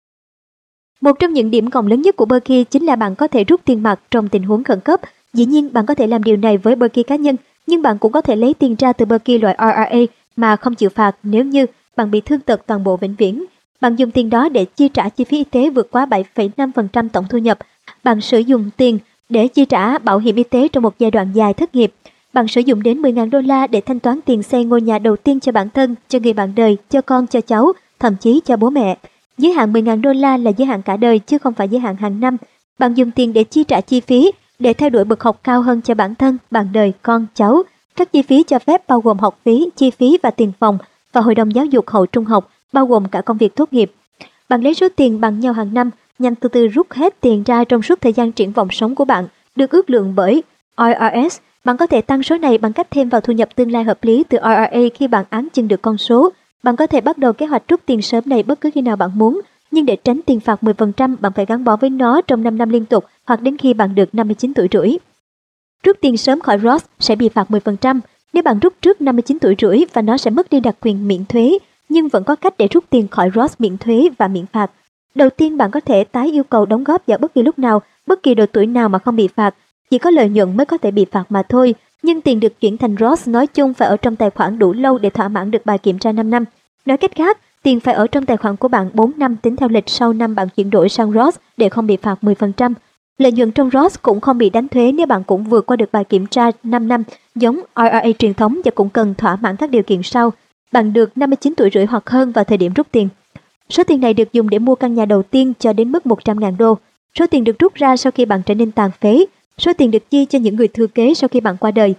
Một trong những điểm cộng lớn nhất của Berkey chính là bạn có thể rút tiền mặt trong tình huống khẩn cấp. Dĩ nhiên, bạn có thể làm điều này với Berkey cá nhân, nhưng bạn cũng có thể lấy tiền ra từ Berkey loại rờ rờ a mà không chịu phạt nếu như bạn bị thương tật toàn bộ vĩnh viễn. Bạn dùng tiền đó để chi trả chi phí y tế vượt quá bảy phẩy năm phần trăm tổng thu nhập. Bạn sử dụng tiền để chi trả bảo hiểm y tế trong một giai đoạn dài thất nghiệp. Bạn sử dụng đến mười nghìn đô la để thanh toán tiền xây ngôi nhà đầu tiên cho bản thân, cho người bạn đời, cho con, cho cháu, thậm chí cho bố mẹ. Giới hạn mười nghìn đô la là giới hạn cả đời chứ không phải giới hạn hàng năm. Bạn dùng tiền để chi trả chi phí, để theo đuổi bậc học cao hơn cho bản thân, bạn đời, con, cháu. Các chi phí cho phép bao gồm học phí, chi phí và tiền phòng và hội đồng giáo dục hậu trung học, bao gồm cả công việc tốt nghiệp. Bạn lấy số tiền bằng nhau hàng năm, nhằm từ từ rút hết tiền ra trong suốt thời gian triển vọng sống của bạn, được ước lượng bởi i rờ ét. Bạn có thể tăng số này bằng cách thêm vào thu nhập tương lai hợp lý từ rờ rờ a khi bạn áng chừng được con số. Bạn có thể bắt đầu kế hoạch rút tiền sớm này bất cứ khi nào bạn muốn, nhưng để tránh tiền phạt mười phần trăm, bạn phải gắn bó với nó trong năm năm liên tục hoặc đến khi bạn được năm mươi chín tuổi rưỡi. Rút tiền sớm khỏi Roth sẽ bị phạt mười phần trăm nếu bạn rút trước năm mươi chín tuổi rưỡi và nó sẽ mất đi đặc quyền miễn thuế, nhưng vẫn có cách để rút tiền khỏi Roth miễn thuế và miễn phạt. Đầu tiên, bạn có thể tái yêu cầu đóng góp vào bất kỳ lúc nào, bất kỳ độ tuổi nào mà không bị phạt. Chỉ có lợi nhuận mới có thể bị phạt mà thôi, nhưng tiền được chuyển thành Roth nói chung phải ở trong tài khoản đủ lâu để thỏa mãn được bài kiểm tra năm năm. Nói cách khác, tiền phải ở trong tài khoản của bạn bốn năm tính theo lịch sau năm bạn chuyển đổi sang Roth để không bị phạt mười phần trăm. Lợi nhuận trong Roth cũng không bị đánh thuế nếu bạn cũng vượt qua được bài kiểm tra năm năm giống i rờ a truyền thống và cũng cần thỏa mãn các điều kiện sau. Bạn được năm mươi chín tuổi rưỡi hoặc hơn vào thời điểm rút tiền. Số tiền này được dùng để mua căn nhà đầu tiên cho đến mức một trăm nghìn đô. Số tiền được rút ra sau khi bạn trở nên tàn phế. Số tiền được chi cho những người thừa kế sau khi bạn qua đời.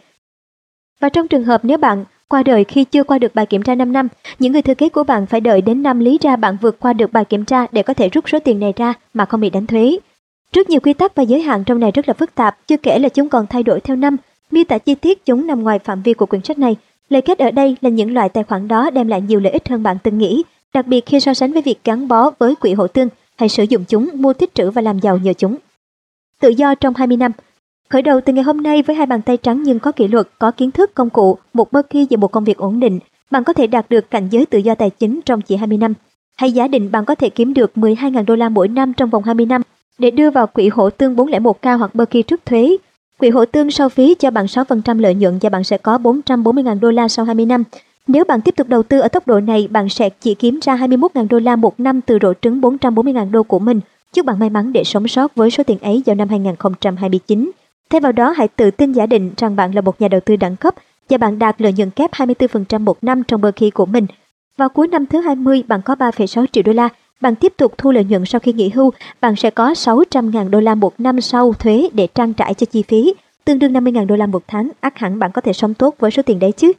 Và trong trường hợp nếu bạn qua đời khi chưa qua được bài kiểm tra năm năm, những người thừa kế của bạn phải đợi đến năm lý ra bạn vượt qua được bài kiểm tra để có thể rút số tiền này ra mà không bị đánh thuế. Rất nhiều quy tắc và giới hạn trong này rất là phức tạp, chưa kể là chúng còn thay đổi theo năm. Miêu tả chi tiết chúng nằm ngoài phạm vi của quyển sách này. Lời kết ở đây là những loại tài khoản đó đem lại nhiều lợi ích hơn bạn từng nghĩ, đặc biệt khi so sánh với việc gắn bó với quỹ hỗ tương hay sử dụng chúng, mua tích trữ và làm giàu nhờ chúng. Tự do trong hai mươi năm. Khởi đầu từ ngày hôm nay với hai bàn tay trắng nhưng có kỷ luật, có kiến thức, công cụ, một Berkey và một công việc ổn định, bạn có thể đạt được cảnh giới tự do tài chính trong chỉ hai mươi năm. Hãy giả định bạn có thể kiếm được mười hai nghìn đô la mỗi năm trong vòng hai mươi năm để đưa vào quỹ hỗ tương bốn không một k hoặc Berkey trước thuế. Quỹ hỗ tương sau phí cho bạn sáu phần trăm lợi nhuận và bạn sẽ có bốn trăm bốn mươi nghìn đô la sau hai mươi năm. Nếu bạn tiếp tục đầu tư ở tốc độ này, bạn sẽ chỉ kiếm ra hai mươi mốt nghìn đô la một năm từ rổ trứng bốn trăm bốn mươi nghìn đô của mình. Chúc bạn may mắn để sống sót với số tiền ấy vào năm hai nghìn không trăm hai mươi chín. Thay vào đó, hãy tự tin giả định rằng bạn là một nhà đầu tư đẳng cấp và bạn đạt lợi nhuận kép hai mươi tư phần trăm một năm trong Berkey của mình. Vào cuối năm thứ hai mươi, bạn có ba phẩy sáu triệu đô la. Bạn tiếp tục thu lợi nhuận sau khi nghỉ hưu, bạn sẽ có sáu trăm nghìn đô la một năm sau thuế để trang trải cho chi phí, tương đương năm mươi nghìn đô la một tháng. Ắt hẳn bạn có thể sống tốt với số tiền đấy chứ.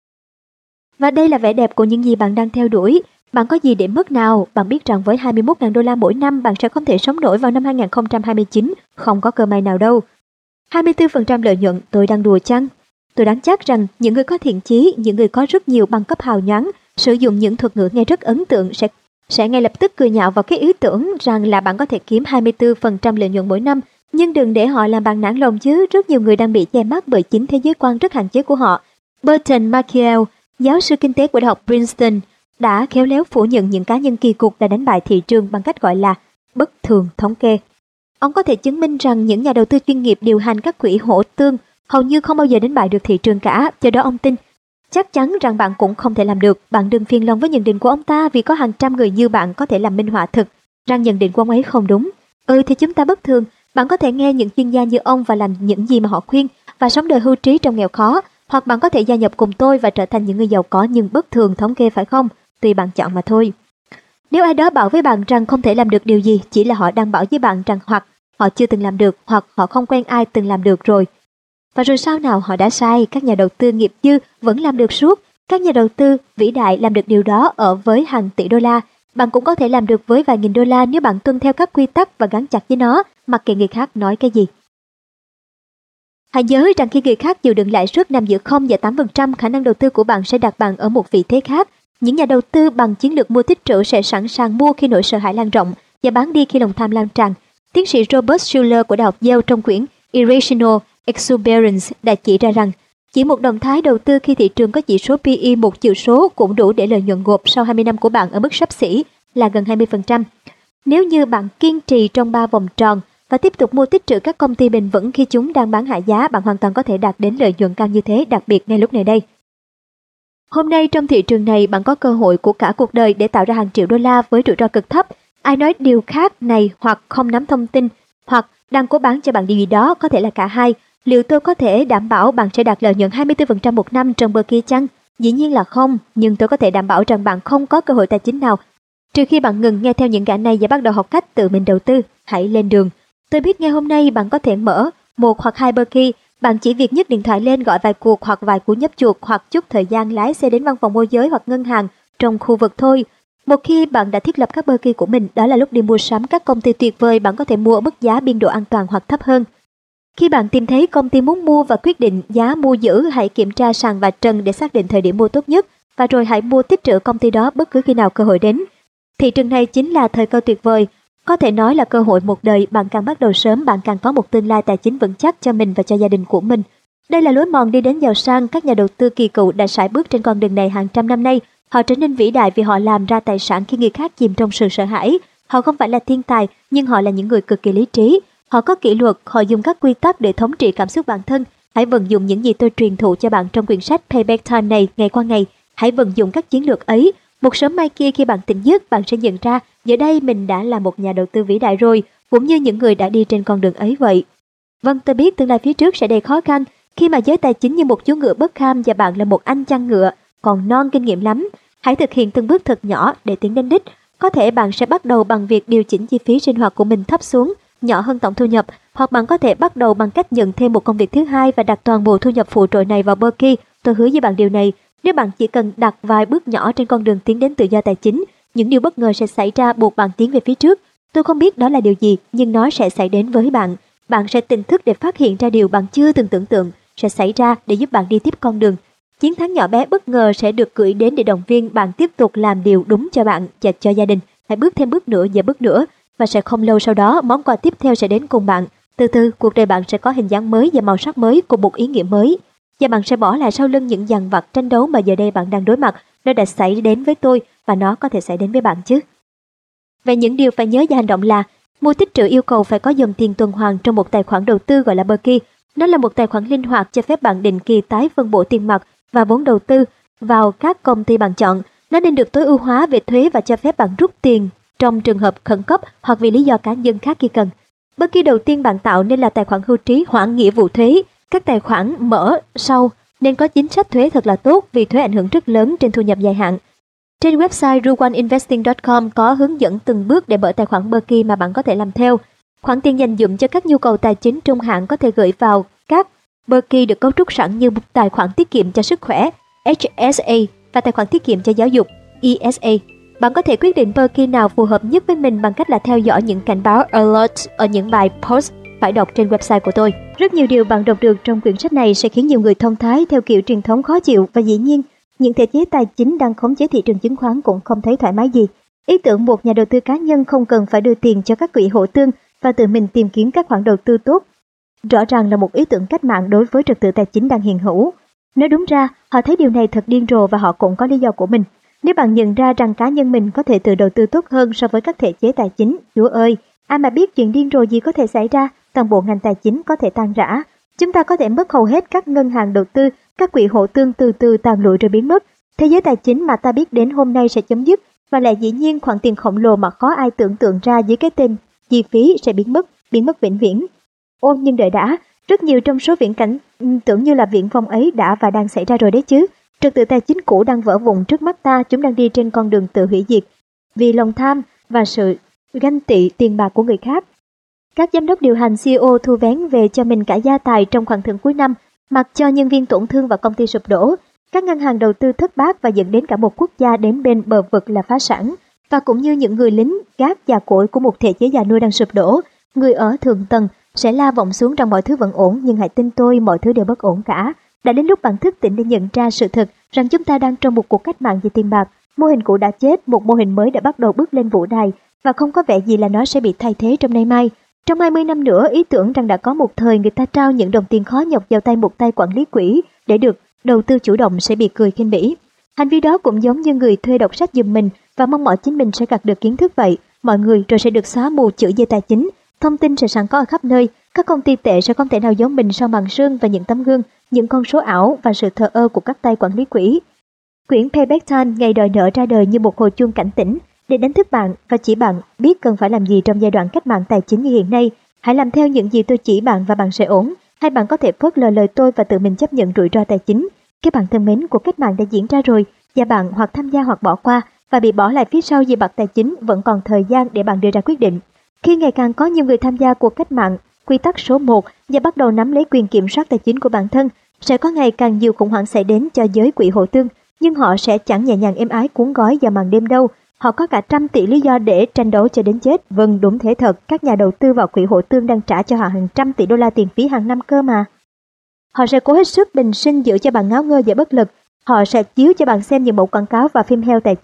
Và đây là vẻ đẹp của những gì bạn đang theo đuổi. Bạn có gì để mất nào? Bạn biết rằng với hai mươi mốt nghìn đô la mỗi năm, bạn sẽ không thể sống nổi vào năm hai nghìn không trăm hai mươi chín, không có cơ may nào đâu. hai mươi tư phần trăm lợi nhuận, tôi đang đùa chăng? Tôi đoán chắc rằng những người có thiện chí, những người có rất nhiều bằng cấp hào nhoáng, sử dụng những thuật ngữ nghe rất ấn tượng sẽ sẽ ngay lập tức cười nhạo vào cái ý tưởng rằng là bạn có thể kiếm hai mươi tư phần trăm lợi nhuận mỗi năm, nhưng đừng để họ làm bạn nản lòng chứ, rất nhiều người đang bị che mắt bởi chính thế giới quan rất hạn chế của họ. Burton Malkiel, giáo sư kinh tế của Đại học Princeton, đã khéo léo phủ nhận những cá nhân kỳ cục đã đánh bại thị trường bằng cách gọi là bất thường thống kê. Ông có thể chứng minh rằng những nhà đầu tư chuyên nghiệp điều hành các quỹ hỗ tương hầu như không bao giờ đánh bại được thị trường cả, do đó ông tin chắc chắn rằng bạn cũng không thể làm được. Bạn đừng phiền lòng với nhận định của ông ta vì có hàng trăm người như bạn có thể làm minh họa thực rằng nhận định của ông ấy không đúng. Ừ thì chúng ta bất thường. Bạn có thể nghe những chuyên gia như ông và làm những gì mà họ khuyên và sống đời hưu trí trong nghèo khó, hoặc bạn có thể gia nhập cùng tôi và trở thành những người giàu có nhưng bất thường thống kê, phải không? Tùy bạn chọn mà thôi. Nếu ai đó bảo với bạn rằng không thể làm được điều gì, chỉ là họ đang bảo với bạn rằng hoặc họ chưa từng làm được hoặc họ không quen ai từng làm được rồi. Và rồi sao nào, họ đã sai. Các nhà đầu tư nghiệp dư vẫn làm được suốt. Các nhà đầu tư vĩ đại làm được điều đó ở với hàng tỷ đô la. Bạn cũng có thể làm được với vài nghìn đô la nếu bạn tuân theo các quy tắc và gắn chặt với nó, mặc kệ người khác nói cái gì. Hãy nhớ rằng khi người khác chịu đựng lãi suất nằm giữa không và tám phần trăm, khả năng đầu tư của bạn sẽ đặt bạn ở một vị thế khác. Những nhà đầu tư bằng chiến lược mua tích trữ sẽ sẵn sàng mua khi nỗi sợ hãi lan rộng và bán đi khi lòng tham lan tràn. Tiến sĩ Robert Schuller của Đại học Yale trong quyển Irrational Exuberance đã chỉ ra rằng chỉ một động thái đầu tư khi thị trường có chỉ số P E một chữ số cũng đủ để lợi nhuận gộp sau hai mươi năm của bạn ở mức xấp xỉ là gần hai mươi phần trăm. Nếu như bạn kiên trì trong ba vòng tròn và tiếp tục mua tích trữ các công ty bền vững khi chúng đang bán hạ giá, bạn hoàn toàn có thể đạt đến lợi nhuận cao như thế, đặc biệt ngay lúc này đây. Hôm nay trong thị trường này, bạn có cơ hội của cả cuộc đời để tạo ra hàng triệu đô la với rủi ro cực thấp. Ai nói điều khác này hoặc không nắm thông tin hoặc đang cố bán cho bạn điều gì đó, có thể là cả hai. Liệu tôi có thể đảm bảo bạn sẽ đạt lợi nhuận hai mươi tư phần trăm một năm trong Berkey chăng? Dĩ nhiên là không, nhưng tôi có thể đảm bảo rằng bạn không có cơ hội tài chính nào trừ khi bạn ngừng nghe theo những gã này và bắt đầu học cách tự mình đầu tư. Hãy lên đường. Tôi biết ngay hôm nay bạn có thể mở một hoặc hai Berkey. Bạn chỉ việc nhấc điện thoại lên, gọi vài cuộc hoặc vài cú nhấp chuột hoặc chút thời gian lái xe đến văn phòng môi giới hoặc ngân hàng trong khu vực thôi. Một khi bạn đã thiết lập các Berkey của mình, đó là lúc đi mua sắm các công ty tuyệt vời bạn có thể mua ở mức giá biên độ an toàn hoặc thấp hơn. Khi bạn tìm thấy công ty muốn mua và quyết định giá mua giữ, hãy kiểm tra sàn và trần để xác định thời điểm mua tốt nhất và rồi hãy mua tích trữ công ty đó bất cứ khi nào cơ hội đến. Thị trường này chính là thời cơ tuyệt vời, có thể nói là cơ hội một đời. Bạn càng bắt đầu sớm, bạn càng có một tương lai tài chính vững chắc cho mình và cho gia đình của mình. Đây là lối mòn đi đến giàu sang. Các nhà đầu tư kỳ cựu đã sải bước trên con đường này hàng trăm năm nay. Họ trở nên vĩ đại vì họ làm ra tài sản khi người khác chìm trong sự sợ hãi. Họ không phải là thiên tài, nhưng họ là những người cực kỳ lý trí. Họ có kỷ luật, họ dùng các quy tắc để thống trị cảm xúc bản thân. Hãy vận dụng những gì tôi truyền thụ cho bạn trong quyển sách Payback Time này ngày qua ngày. Hãy vận dụng các chiến lược ấy. Một sớm mai kia khi bạn tỉnh giấc, bạn sẽ nhận ra giờ đây mình đã là một nhà đầu tư vĩ đại rồi, cũng như những người đã đi trên con đường ấy vậy. Vâng, tôi biết tương lai phía trước sẽ đầy khó khăn, khi mà giới tài chính như một chú ngựa bất kham và bạn là một anh chăn ngựa, còn non kinh nghiệm lắm. Hãy thực hiện từng bước thật nhỏ để tiến đến đích. Có thể bạn sẽ bắt đầu bằng việc điều chỉnh chi phí sinh hoạt của mình thấp xuống, nhỏ hơn tổng thu nhập, hoặc bạn có thể bắt đầu bằng cách nhận thêm một công việc thứ hai và đặt toàn bộ thu nhập phụ trội này vào Berkey. Tôi hứa với bạn điều này, nếu bạn chỉ cần đặt vài bước nhỏ trên con đường tiến đến tự do tài chính, những điều bất ngờ sẽ xảy ra buộc bạn tiến về phía trước. Tôi không biết đó là điều gì, nhưng nó sẽ xảy đến với bạn. Bạn sẽ tỉnh thức để phát hiện ra điều bạn chưa từng tưởng tượng sẽ xảy ra để giúp bạn đi tiếp con đường. Chiến thắng nhỏ bé bất ngờ sẽ được gửi đến để động viên bạn tiếp tục làm điều đúng cho bạn và cho gia đình. Hãy bước thêm bước nữa và bước nữa, và sẽ không lâu sau đó món quà tiếp theo sẽ đến cùng bạn. Từ từ, cuộc đời bạn sẽ có hình dáng mới và màu sắc mới cùng một ý nghĩa mới. Và bạn sẽ bỏ lại sau lưng những dằn vặt tranh đấu mà giờ đây bạn đang đối mặt. Nó đã xảy đến với tôi và nó có thể xảy đến với bạn chứ. Vậy những điều phải nhớ và hành động là: mua tích trữ yêu cầu phải có dòng tiền tuần hoàn trong một tài khoản đầu tư gọi là Berkey. Nó là một tài khoản linh hoạt cho phép bạn định kỳ tái phân bổ tiền mặt và vốn đầu tư vào các công ty bạn chọn. Nó nên được tối ưu hóa về thuế và cho phép bạn rút tiền trong trường hợp khẩn cấp hoặc vì lý do cá nhân khác khi cần. Berkey đầu tiên bạn tạo nên là tài khoản hưu trí hoãn nghĩa vụ thuế. Các tài khoản mở sau nên có chính sách thuế thật là tốt vì thuế ảnh hưởng rất lớn trên thu nhập dài hạn. Trên website ruan investing chấm com có hướng dẫn từng bước để mở tài khoản Berkey mà bạn có thể làm theo. Khoản tiền dành dụm cho các nhu cầu tài chính trung hạn có thể gửi vào các Berkey được cấu trúc sẵn như tài khoản tiết kiệm cho sức khỏe H S A và tài khoản tiết kiệm cho giáo dục E S A. Bạn có thể quyết định Berkey nào phù hợp nhất với mình bằng cách là theo dõi những cảnh báo alert ở những bài post phải đọc trên website của tôi. Rất nhiều điều bạn đọc được trong quyển sách này sẽ khiến nhiều người thông thái theo kiểu truyền thống khó chịu, và dĩ nhiên, những thể chế tài chính đang khống chế thị trường chứng khoán cũng không thấy thoải mái gì. Ý tưởng một nhà đầu tư cá nhân không cần phải đưa tiền cho các quỹ hỗ tương và tự mình tìm kiếm các khoản đầu tư tốt, rõ ràng là một ý tưởng cách mạng đối với trật tự tài chính đang hiện hữu. Nói đúng ra, họ thấy điều này thật điên rồ và họ cũng có lý do của mình. Nếu bạn nhận ra rằng cá nhân mình có thể tự đầu tư tốt hơn so với các thể chế tài chính, Chúa ơi, ai mà biết chuyện điên rồ gì có thể xảy ra, toàn bộ ngành tài chính có thể tan rã. Chúng ta có thể mất hầu hết các ngân hàng đầu tư, các quỹ hỗ tương từ từ tàn lụi rồi biến mất. Thế giới tài chính mà ta biết đến hôm nay sẽ chấm dứt, và lại dĩ nhiên khoản tiền khổng lồ mà khó ai tưởng tượng ra dưới cái tên chi phí sẽ biến mất, biến mất vĩnh viễn. Ôm nhưng đợi đã, rất nhiều trong số viễn cảnh tưởng như là viễn vông ấy đã và đang xảy ra rồi đấy chứ. Trật tự tài chính cũ đang vỡ vụn trước mắt ta, chúng đang đi trên con đường tự hủy diệt vì lòng tham và sự ganh tị tiền bạc của người khác. Các giám đốc điều hành C E O thu vén về cho mình cả gia tài trong khoản thưởng cuối năm, mặc cho nhân viên tổn thương và công ty sụp đổ. Các ngân hàng đầu tư thất bát và dẫn đến cả một quốc gia đến bên bờ vực là phá sản. Và cũng như những người lính gác già cỗi của một thể chế già nuôi đang sụp đổ, người ở thượng tầng sẽ la vọng xuống rằng mọi thứ vẫn ổn, nhưng hãy tin tôi, mọi thứ đều bất ổn cả. Đã đến lúc bạn thức tỉnh để nhận ra sự thật rằng chúng ta đang trong một cuộc cách mạng về tiền bạc. Mô hình cũ đã chết, một mô hình mới đã bắt đầu bước lên vũ đài và không có vẻ gì là nó sẽ bị thay thế trong nay mai. Trong hai mươi năm nữa, ý tưởng rằng đã có một thời người ta trao những đồng tiền khó nhọc vào tay một tay quản lý quỹ để được đầu tư chủ động sẽ bị cười khinh bỉ. Hành vi đó cũng giống như người thuê đọc sách giùm mình và mong mỏi chính mình sẽ gặt được kiến thức vậy. Mọi người rồi sẽ được xóa mù chữ về tài chính. Thông tin sẽ sẵn có ở khắp nơi. Các công ty tệ sẽ không thể nào giống mình sau màn sương và những tấm gương, những con số ảo và sự thờ ơ của các tay quản lý quỹ. Quyển Payback Time ngày đòi nợ ra đời như một hồi chuông cảnh tỉnh để đánh thức bạn và chỉ bạn biết cần phải làm gì trong giai đoạn cách mạng tài chính như hiện nay. Hãy làm theo những gì tôi chỉ bạn và bạn sẽ ổn. Hay bạn có thể phớt lờ lời tôi và tự mình chấp nhận rủi ro tài chính. Các bạn thân mến, cuộc cách mạng đã diễn ra rồi và bạn hoặc tham gia hoặc bỏ qua và bị bỏ lại phía sau về mặt tài chính vẫn còn thời gian để bạn đưa ra quyết định. Khi ngày càng có nhiều người tham gia cuộc cách mạng, quy tắc số một và bắt đầu nắm lấy quyền kiểm soát tài chính của bản thân, sẽ có ngày càng nhiều khủng hoảng xảy đến cho giới quỹ hỗ tương, nhưng họ sẽ chẳng nhẹ nhàng êm ái cuốn gói vào màn đêm đâu. Họ có cả trăm tỷ lý do để tranh đấu cho đến chết. Vâng, đúng thế thật, các nhà đầu tư vào quỹ hỗ tương đang trả cho họ hàng trăm tỷ đô la tiền phí hàng năm cơ mà. Họ sẽ cố hết sức bình sinh giữ cho bạn ngáo ngơ và bất lực. Họ sẽ chiếu cho bạn xem những mẫu quảng cáo và phim heo tài chính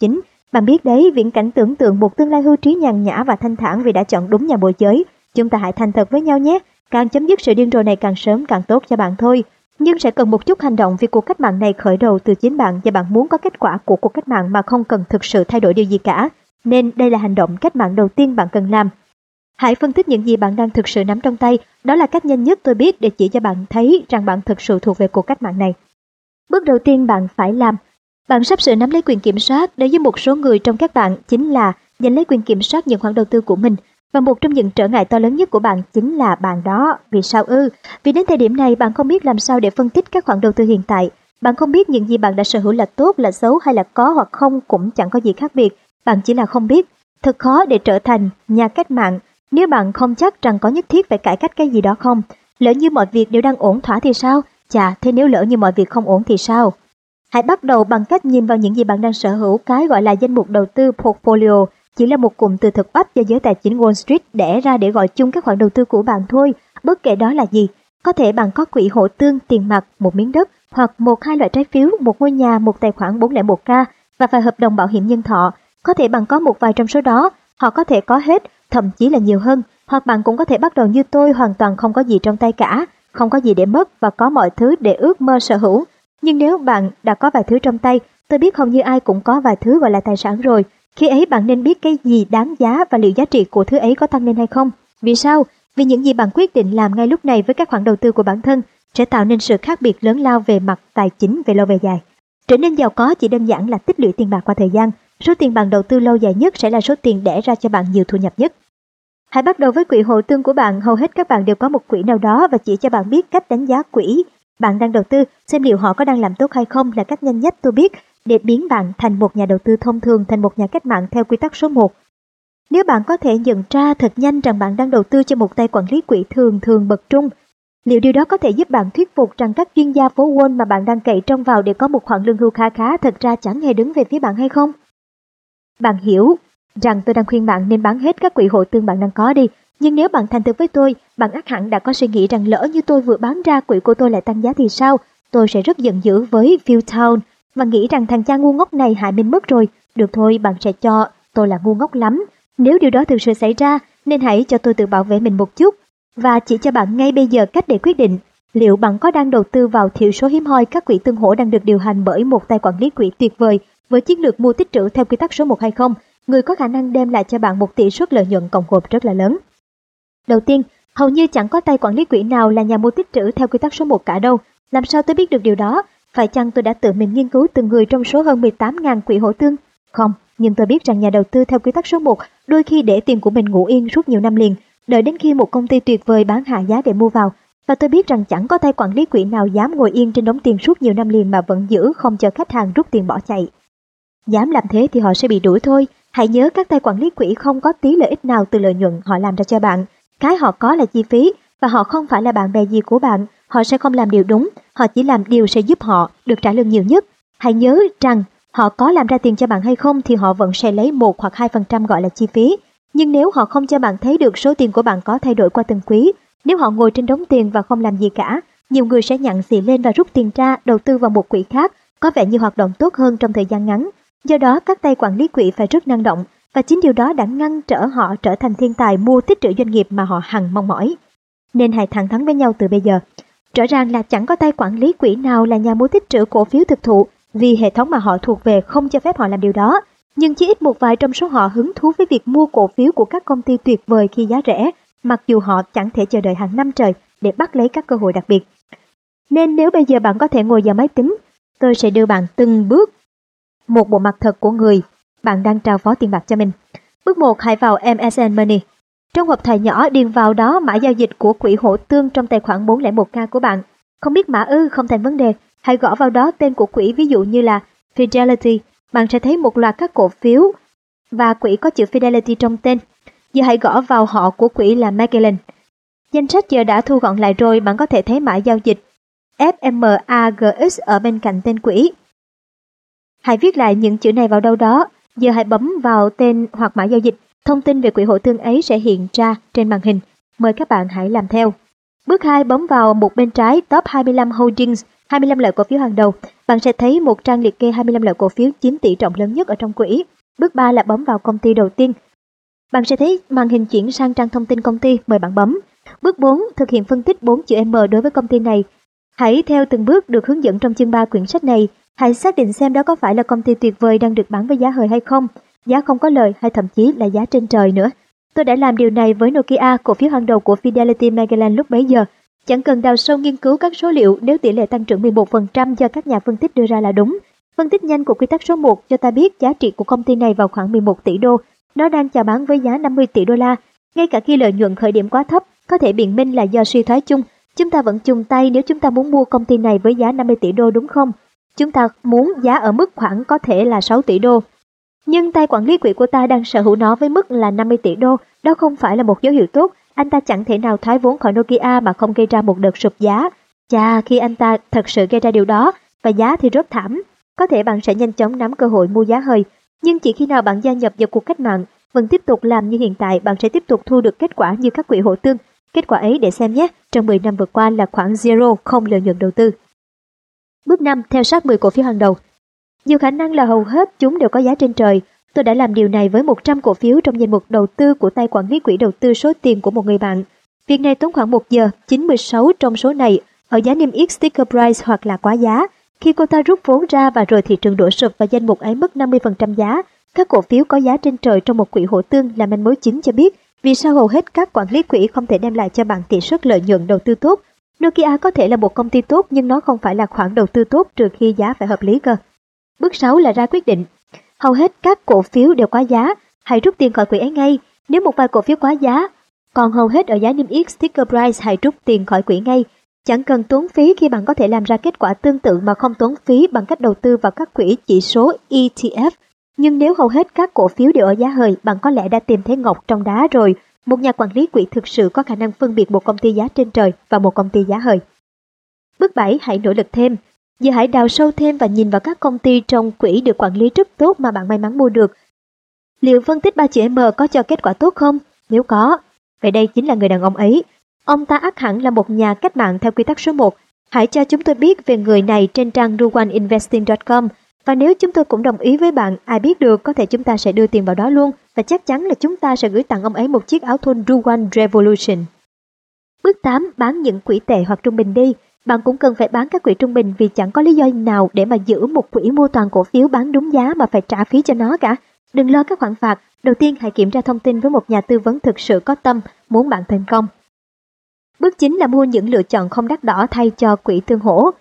Bạn biết đấy, viễn cảnh tưởng tượng một tương lai hưu trí nhàn nhã và thanh thản vì đã chọn đúng nhà môi giới. Chúng ta hãy thành thật với nhau nhé, càng chấm dứt sự điên rồ này càng sớm càng tốt cho bạn thôi. Nhưng sẽ cần một chút hành động vì cuộc cách mạng này khởi đầu từ chính bạn và bạn muốn có kết quả của cuộc cách mạng mà không cần thực sự thay đổi điều gì cả. Nên đây là hành động cách mạng đầu tiên bạn cần làm. Hãy phân tích những gì bạn đang thực sự nắm trong tay, đó là cách nhanh nhất tôi biết để chỉ cho bạn thấy rằng bạn thực sự thuộc về cuộc cách mạng này. Bước đầu tiên bạn phải làm, bạn sắp sửa nắm lấy quyền kiểm soát. Đối với một số người trong các bạn chính là giành lấy quyền kiểm soát những khoản đầu tư của mình. Và một trong những trở ngại to lớn nhất của bạn chính là bạn đó. Vì sao ư? Vì đến thời điểm này bạn không biết làm sao để phân tích các khoản đầu tư hiện tại. Bạn không biết những gì bạn đã sở hữu là tốt, là xấu hay là có hoặc không cũng chẳng có gì khác biệt. Bạn chỉ là không biết. Thật khó để trở thành nhà cách mạng nếu bạn không chắc rằng có nhất thiết phải cải cách cái gì đó không. Lỡ như mọi việc đều đang ổn thỏa thì sao? Chà, thế nếu lỡ như mọi việc không ổn thì sao? Hãy bắt đầu bằng cách nhìn vào những gì bạn đang sở hữu. Cái gọi là danh mục đầu tư portfolio chỉ là một cụm từ thực ấp do giới tài chính Wall Street đẻ ra để gọi chung các khoản đầu tư của bạn thôi, bất kể đó là gì. Có thể bạn có quỹ hỗ tương, tiền mặt, một miếng đất, hoặc một hai loại trái phiếu, một ngôi nhà, một tài khoản bốn không một k và vài hợp đồng bảo hiểm nhân thọ. Có thể bạn có một vài trong số đó, họ có thể có hết, thậm chí là nhiều hơn, hoặc bạn cũng có thể bắt đầu như tôi, hoàn toàn không có gì trong tay cả, không có gì để mất và có mọi thứ để ước mơ sở hữu. Nhưng nếu bạn đã có vài thứ trong tay, tôi biết hầu như ai cũng có vài thứ gọi là tài sản rồi. Khi ấy bạn nên biết cái gì đáng giá và liệu giá trị của thứ ấy có tăng lên hay không. Vì sao? Vì những gì bạn quyết định làm ngay lúc này với các khoản đầu tư của bản thân sẽ tạo nên sự khác biệt lớn lao về mặt tài chính về lâu về dài. Trở nên giàu có chỉ đơn giản là tích lũy tiền bạc qua thời gian. Số tiền bạn đầu tư lâu dài nhất sẽ là số tiền đẻ ra cho bạn nhiều thu nhập nhất. Hãy bắt đầu với quỹ hỗ tương của bạn. Hầu hết các bạn đều có một quỹ nào đó và chỉ cho bạn biết cách đánh giá quỹ bạn đang đầu tư, xem liệu họ có đang làm tốt hay không là cách nhanh nhất tôi biết để biến bạn thành một nhà đầu tư thông thường, thành một nhà cách mạng theo quy tắc số một. Nếu bạn có thể nhận ra thật nhanh rằng bạn đang đầu tư cho một tay quản lý quỹ thường thường bậc trung, liệu điều đó có thể giúp bạn thuyết phục rằng các chuyên gia phố Wall mà bạn đang cậy trông vào để có một khoản lương hưu khá khá thật ra chẳng hề đứng về phía bạn hay không? Bạn hiểu rằng tôi đang khuyên bạn nên bán hết các quỹ hỗ tương bạn đang có đi. Nhưng nếu bạn thành thực với tôi, bạn ắt hẳn đã có suy nghĩ rằng lỡ như tôi vừa bán ra quỹ của tôi lại tăng giá thì sao? Tôi sẽ rất giận dữ với Philtown và nghĩ rằng thằng cha ngu ngốc này hại mình mất rồi. Được thôi, bạn sẽ cho tôi là ngu ngốc lắm. Nếu điều đó thực sự xảy ra, nên hãy cho tôi tự bảo vệ mình một chút và chỉ cho bạn ngay bây giờ cách để quyết định liệu bạn có đang đầu tư vào thiểu số hiếm hoi các quỹ tương hỗ đang được điều hành bởi một tay quản lý quỹ tuyệt vời với chiến lược mua tích trữ theo quy tắc số một hay không, người có khả năng đem lại cho bạn một tỷ suất lợi nhuận cộng gộp rất là lớn. Đầu tiên, hầu như chẳng có tay quản lý quỹ nào là nhà mua tích trữ theo quy tắc số một cả đâu. Làm sao tôi biết được điều đó? Phải chăng tôi đã tự mình nghiên cứu từng người trong số hơn mười tám nghìn quỹ hỗ tương? Không, nhưng tôi biết rằng nhà đầu tư theo quy tắc số một đôi khi để tiền của mình ngủ yên suốt nhiều năm liền, đợi đến khi một công ty tuyệt vời bán hạ giá để mua vào. Và tôi biết rằng chẳng có tay quản lý quỹ nào dám ngồi yên trên đống tiền suốt nhiều năm liền mà vẫn giữ không cho khách hàng rút tiền bỏ chạy. Dám làm thế thì họ sẽ bị đuổi thôi. Hãy nhớ các tay quản lý quỹ không có tí lợi ích nào từ lợi nhuận họ làm ra cho bạn. Cái họ có là chi phí và họ không phải là bạn bè gì của bạn. Họ sẽ không làm điều đúng, họ chỉ làm điều sẽ giúp họ được trả lương nhiều nhất. Hãy nhớ rằng họ có làm ra tiền cho bạn hay không thì họ vẫn sẽ lấy một hoặc hai phần trăm gọi là chi phí. Nhưng nếu họ không cho bạn thấy được số tiền của bạn có thay đổi qua từng quý, nếu họ ngồi trên đống tiền và không làm gì cả, nhiều người sẽ nhặn xì lên và rút tiền ra đầu tư vào một quỹ khác có vẻ như hoạt động tốt hơn trong thời gian ngắn. Do đó các tay quản lý quỹ phải rất năng động và chính điều đó đã ngăn trở họ trở thành thiên tài mua tích trữ doanh nghiệp mà họ hằng mong mỏi. Nên hãy thẳng thắn với nhau từ bây giờ. Rõ ràng là chẳng có tay quản lý quỹ nào là nhà mua tích trữ cổ phiếu thực thụ vì hệ thống mà họ thuộc về không cho phép họ làm điều đó. Nhưng chỉ ít một vài trong số họ hứng thú với việc mua cổ phiếu của các công ty tuyệt vời khi giá rẻ, mặc dù họ chẳng thể chờ đợi hàng năm trời để bắt lấy các cơ hội đặc biệt. Nên nếu bây giờ bạn có thể ngồi vào máy tính, tôi sẽ đưa bạn từng bước một bộ mặt thật của người bạn đang trao phó tiền bạc cho mình. Bước một, hãy vào em ét en Money. Trong hộp thoại nhỏ điền vào đó mã giao dịch của quỹ hỗ tương trong tài khoản bốn không một k của bạn. Không biết mã ư, không thành vấn đề. Hãy gõ vào đó tên của quỹ, ví dụ như là Fidelity. Bạn sẽ thấy một loạt các cổ phiếu và quỹ có chữ Fidelity trong tên. Giờ hãy gõ vào họ của quỹ là Magellan. Danh sách giờ đã thu gọn lại rồi, bạn có thể thấy mã giao dịch ép em a giê ích ở bên cạnh tên quỹ. Hãy viết lại những chữ này vào đâu đó. Giờ hãy bấm vào tên hoặc mã giao dịch. Thông tin về quỹ hỗ tương ấy sẽ hiện ra trên màn hình. Mời các bạn hãy làm theo. Bước hai, bấm vào một bên trái Top hai mươi lăm Holdings, hai mươi lăm loại cổ phiếu hàng đầu. Bạn sẽ thấy một trang liệt kê hai mươi lăm loại cổ phiếu chiếm tỷ trọng lớn nhất ở trong quỹ. Bước ba là bấm vào công ty đầu tiên. Bạn sẽ thấy màn hình chuyển sang trang thông tin công ty, mời bạn bấm. Bước bốn, thực hiện phân tích bốn chữ M đối với công ty này. Hãy theo từng bước được hướng dẫn trong chương ba quyển sách này. Hãy xác định xem đó có phải là công ty tuyệt vời đang được bán với giá hời hay không, giá không có lời hay thậm chí là giá trên trời nữa. Tôi đã làm điều này với Nokia, cổ phiếu hàng đầu của Fidelity Magellan lúc bấy giờ. Chẳng cần đào sâu nghiên cứu các số liệu nếu tỷ lệ tăng trưởng mười một phần trăm do các nhà phân tích đưa ra là đúng. Phân tích nhanh của quy tắc số một cho ta biết giá trị của công ty này vào khoảng mười một tỷ đô. Nó đang chào bán với giá năm mươi tỷ đô la. Ngay cả khi lợi nhuận khởi điểm quá thấp, có thể biện minh là do suy thoái chung. Chúng ta vẫn chung tay nếu chúng ta muốn mua công ty này với giá năm mươi tỷ đô đúng không? Chúng ta muốn giá ở mức khoảng có thể là sáu tỷ đô. Nhưng tay quản lý quỹ của ta đang sở hữu nó với mức là năm mươi tỷ đô. Đó không phải là một dấu hiệu tốt. Anh ta chẳng thể nào thoái vốn khỏi Nokia mà không gây ra một đợt sụp giá. Chà, khi anh ta thật sự gây ra điều đó, và giá thì rất thảm, có thể bạn sẽ nhanh chóng nắm cơ hội mua giá hời. Nhưng chỉ khi nào bạn gia nhập vào cuộc cách mạng, vẫn tiếp tục làm như hiện tại, bạn sẽ tiếp tục thu được kết quả như các quỹ hỗ tương. Kết quả ấy để xem nhé, trong mười năm vừa qua là khoảng zero, không lợi nhuận đầu tư. Bước năm, theo sát mười cổ phiếu hàng đầu. Nhiều khả năng là hầu hết chúng đều có giá trên trời. Tôi đã làm điều này với một trăm cổ phiếu trong danh mục đầu tư của tay quản lý quỹ đầu tư số tiền của một người bạn. Việc này tốn khoảng một giờ, chín mươi sáu trong số này ở giá niêm yết sticker price hoặc là quá giá. Khi cô ta rút vốn ra và rồi thị trường đổ sụp và danh mục ấy mất năm mươi phần trăm giá, các cổ phiếu có giá trên trời trong một quỹ hỗ tương là manh mối chính cho biết vì sao hầu hết các quản lý quỹ không thể đem lại cho bạn tỷ suất lợi nhuận đầu tư tốt. Nokia có thể là một công ty tốt nhưng nó không phải là khoản đầu tư tốt trừ khi giá phải hợp lý cơ. Bước sáu là ra quyết định. Hầu hết các cổ phiếu đều quá giá, hãy rút tiền khỏi quỹ ấy ngay. Nếu một vài cổ phiếu quá giá, còn hầu hết ở giá niêm yết sticker price, hãy rút tiền khỏi quỹ ngay. Chẳng cần tốn phí khi bạn có thể làm ra kết quả tương tự mà không tốn phí bằng cách đầu tư vào các quỹ chỉ số E T F. Nhưng nếu hầu hết các cổ phiếu đều ở giá hời, bạn có lẽ đã tìm thấy ngọc trong đá rồi. Một nhà quản lý quỹ thực sự có khả năng phân biệt một công ty giá trên trời và một công ty giá hời. Bước bảy, hãy nỗ lực thêm. Giờ hãy đào sâu thêm và nhìn vào các công ty trong quỹ được quản lý rất tốt mà bạn may mắn mua được. Liệu phân tích ba chữ M có cho kết quả tốt không? Nếu có, vậy đây chính là người đàn ông ấy. Ông ta ắt hẳn là một nhà cách mạng theo quy tắc số một. Hãy cho chúng tôi biết về người này trên trang ruan investing chấm com. Và nếu chúng tôi cũng đồng ý với bạn, ai biết được, có thể chúng ta sẽ đưa tiền vào đó luôn. Và chắc chắn là chúng ta sẽ gửi tặng ông ấy một chiếc áo thun ruan Revolution. Bước tám, bán những quỹ tệ hoặc trung bình đi. Bạn cũng cần phải bán các quỹ trung bình vì chẳng có lý do nào để mà giữ một quỹ mua toàn cổ phiếu bán đúng giá mà phải trả phí cho nó cả. Đừng lo các khoản phạt. Đầu tiên hãy kiểm tra thông tin với một nhà tư vấn thực sự có tâm muốn bạn thành công. Bước chín là mua những lựa chọn không đắt đỏ thay cho quỹ tương hỗ.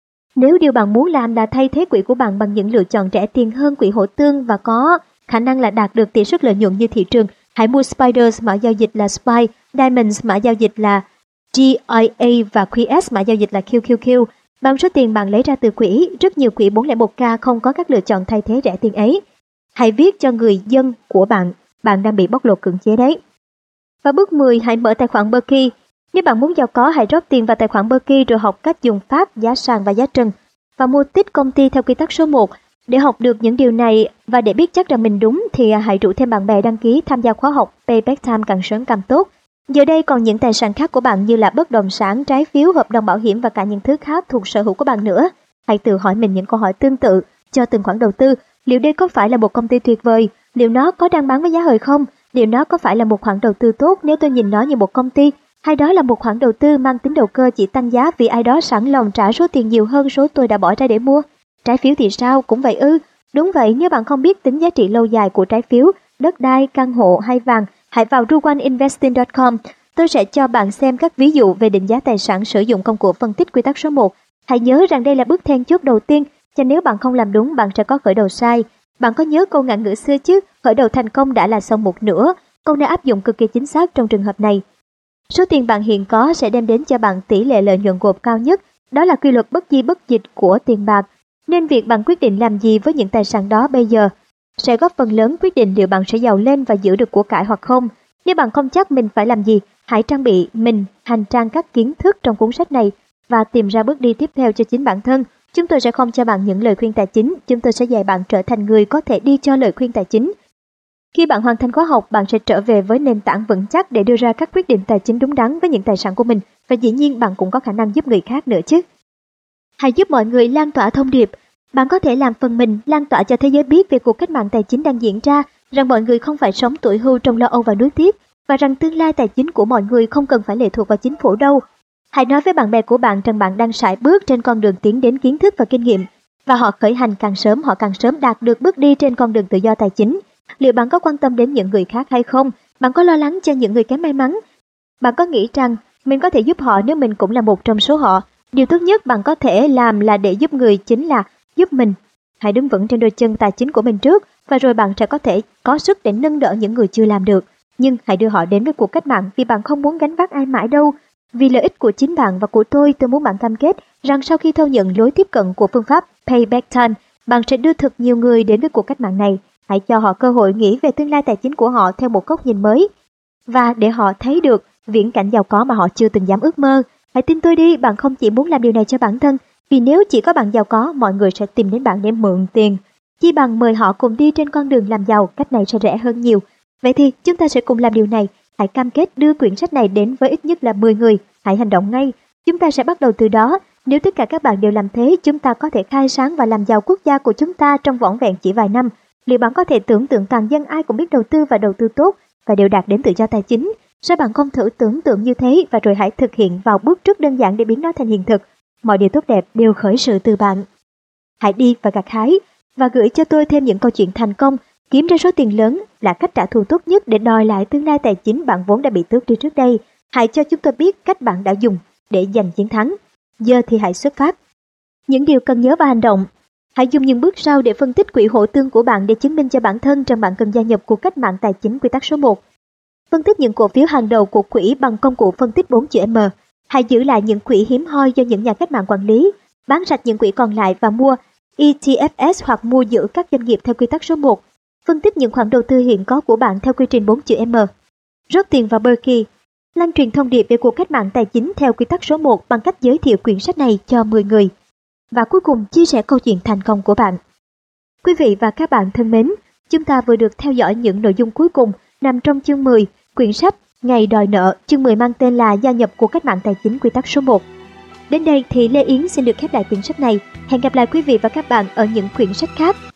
Nếu điều bạn muốn làm là thay thế quỹ của bạn bằng những lựa chọn rẻ tiền hơn quỹ hỗ tương và có khả năng là đạt được tỷ suất lợi nhuận như thị trường, hãy mua Spiders mã giao dịch là S P Y, Diamonds mã giao dịch là G I A và Q S mã giao dịch là Q Q Q. Bằng số tiền bạn lấy ra từ quỹ, rất nhiều quỹ bốn không một k không có các lựa chọn thay thế rẻ tiền ấy. Hãy viết cho người dân của bạn, bạn đang bị bóc lột cưỡng chế đấy. Và bước mười, hãy mở tài khoản Berkey. Nếu bạn muốn giàu có, hãy rót tiền vào tài khoản Berkey rồi học cách dùng pháp, giá sàn và giá trần và mua tích công ty theo quy tắc số một. Để học được những điều này và để biết chắc rằng mình đúng thì hãy rủ thêm bạn bè đăng ký tham gia khóa học Payback Time càng sớm càng tốt. Giờ đây còn những tài sản khác của bạn như là bất động sản, trái phiếu, hợp đồng bảo hiểm và cả những thứ khác thuộc sở hữu của bạn nữa. Hãy tự hỏi mình những câu hỏi tương tự cho từng khoản đầu tư. Liệu đây có phải là một công ty tuyệt vời? Liệu nó có đang bán với giá hời không? Liệu nó có phải là một khoản đầu tư tốt nếu tôi nhìn nó như một công ty? Hay đó là một khoản đầu tư mang tính đầu cơ chỉ tăng giá vì ai đó sẵn lòng trả số tiền nhiều hơn số tôi đã bỏ ra để mua? Trái phiếu thì sao? Cũng vậy ư? Đúng vậy, nếu bạn không biết tính giá trị lâu dài của trái phiếu, đất đai, căn hộ hay vàng, hãy vào ruan investing chấm com. Tôi sẽ cho bạn xem các ví dụ về định giá tài sản sử dụng công cụ phân tích quy tắc số một. Hãy nhớ rằng đây là bước then chốt đầu tiên, cho nếu bạn không làm đúng bạn sẽ có khởi đầu sai. Bạn có nhớ câu ngạn ngữ xưa chứ? Khởi đầu thành công đã là xong một nửa. Câu này áp dụng cực kỳ chính xác trong trường hợp này. Số tiền bạn hiện có sẽ đem đến cho bạn tỷ lệ lợi nhuận gộp cao nhất. Đó là quy luật bất di bất dịch của tiền bạc. Nên việc bạn quyết định làm gì với những tài sản đó bây giờ sẽ góp phần lớn quyết định liệu bạn sẽ giàu lên và giữ được của cải hoặc không. Nếu bạn không chắc mình phải làm gì, hãy trang bị mình hành trang các kiến thức trong cuốn sách này và tìm ra bước đi tiếp theo cho chính bản thân. Chúng tôi sẽ không cho bạn những lời khuyên tài chính, chúng tôi sẽ dạy bạn trở thành người có thể đi cho lời khuyên tài chính. Khi bạn hoàn thành khóa học, bạn sẽ trở về với nền tảng vững chắc để đưa ra các quyết định tài chính đúng đắn với những tài sản của mình và dĩ nhiên bạn cũng có khả năng giúp người khác nữa chứ. Hãy giúp mọi người lan tỏa thông điệp. Bạn có thể làm phần mình lan tỏa cho thế giới biết về cuộc cách mạng tài chính đang diễn ra, rằng mọi người không phải sống tuổi hưu trong lo âu và nuối tiếc, và rằng tương lai tài chính của mọi người không cần phải lệ thuộc vào chính phủ đâu. Hãy nói với bạn bè của bạn rằng bạn đang sải bước trên con đường tiến đến kiến thức và kinh nghiệm, và họ khởi hành càng sớm họ càng sớm đạt được bước đi trên con đường tự do tài chính. Liệu bạn có quan tâm đến những người khác hay không? Bạn có lo lắng cho những người kém may mắn? Bạn có nghĩ rằng mình có thể giúp họ nếu mình cũng là một trong số họ? Điều tốt nhất bạn có thể làm là để giúp người chính là giúp mình. Hãy đứng vững trên đôi chân tài chính của mình trước, và rồi bạn sẽ có thể có sức để nâng đỡ những người chưa làm được. Nhưng hãy đưa họ đến với cuộc cách mạng, vì bạn không muốn gánh vác ai mãi đâu. Vì lợi ích của chính bạn và của tôi, tôi muốn bạn cam kết rằng sau khi thâu nhận lối tiếp cận của phương pháp Payback Time, bạn sẽ đưa thật nhiều người đến với cuộc cách mạng này. Hãy cho họ cơ hội nghĩ về tương lai tài chính của họ theo một góc nhìn mới, và để họ thấy được viễn cảnh giàu có mà họ chưa từng dám ước mơ. Hãy tin tôi đi, bạn không chỉ muốn làm điều này cho bản thân, vì nếu chỉ có bạn giàu có, mọi người sẽ tìm đến bạn để mượn tiền. Chi bằng mời họ cùng đi trên con đường làm giàu, cách này sẽ rẻ hơn nhiều. Vậy thì chúng ta sẽ cùng làm điều này. Hãy cam kết đưa quyển sách này đến với ít nhất là mười người. Hãy hành động ngay. Chúng ta sẽ bắt đầu từ đó. Nếu tất cả các bạn đều làm thế, chúng ta có thể khai sáng và làm giàu quốc gia của chúng ta trong vỏn vẹn chỉ vài năm. Liệu bạn có thể tưởng tượng toàn dân ai cũng biết đầu tư và đầu tư tốt và đều đạt đến tự do tài chính? Sao bạn không thử tưởng tượng như thế và rồi hãy thực hiện vào bước rất đơn giản để biến nó thành hiện thực? Mọi điều tốt đẹp đều khởi sự từ bạn. Hãy đi và gặt hái, và gửi cho tôi thêm những câu chuyện thành công. Kiếm ra số tiền lớn là cách trả thù tốt nhất để đòi lại tương lai tài chính bạn vốn đã bị tước đi trước đây. Hãy cho chúng tôi biết cách bạn đã dùng để giành chiến thắng. Giờ thì hãy xuất phát. Những điều cần nhớ và hành động. Hãy dùng những bước sau để phân tích quỹ hỗ tương của bạn để chứng minh cho bản thân rằng bạn cần gia nhập cuộc cách mạng tài chính quy tắc số một. Phân tích những cổ phiếu hàng đầu của quỹ bằng công cụ phân tích bốn chữ M. Hãy giữ lại những quỹ hiếm hoi do những nhà cách mạng quản lý, bán sạch những quỹ còn lại và mua E T F S hoặc mua giữ các doanh nghiệp theo quy tắc số một. Phân tích những khoản đầu tư hiện có của bạn theo quy trình bốn chữ M. Rót tiền vào Berkey. Lan truyền thông điệp về cuộc cách mạng tài chính theo quy tắc số một bằng cách giới thiệu quyển sách này cho mười người. Và cuối cùng, chia sẻ câu chuyện thành công của bạn. Quý vị và các bạn thân mến, chúng ta vừa được theo dõi những nội dung cuối cùng nằm trong chương mười, quyển sách Ngày đòi nợ, chương mười mang tên là Gia nhập cuộc cách mạng tài chính quy tắc số một. Đến đây thì Lê Yến xin được khép lại quyển sách này. Hẹn gặp lại quý vị và các bạn ở những quyển sách khác.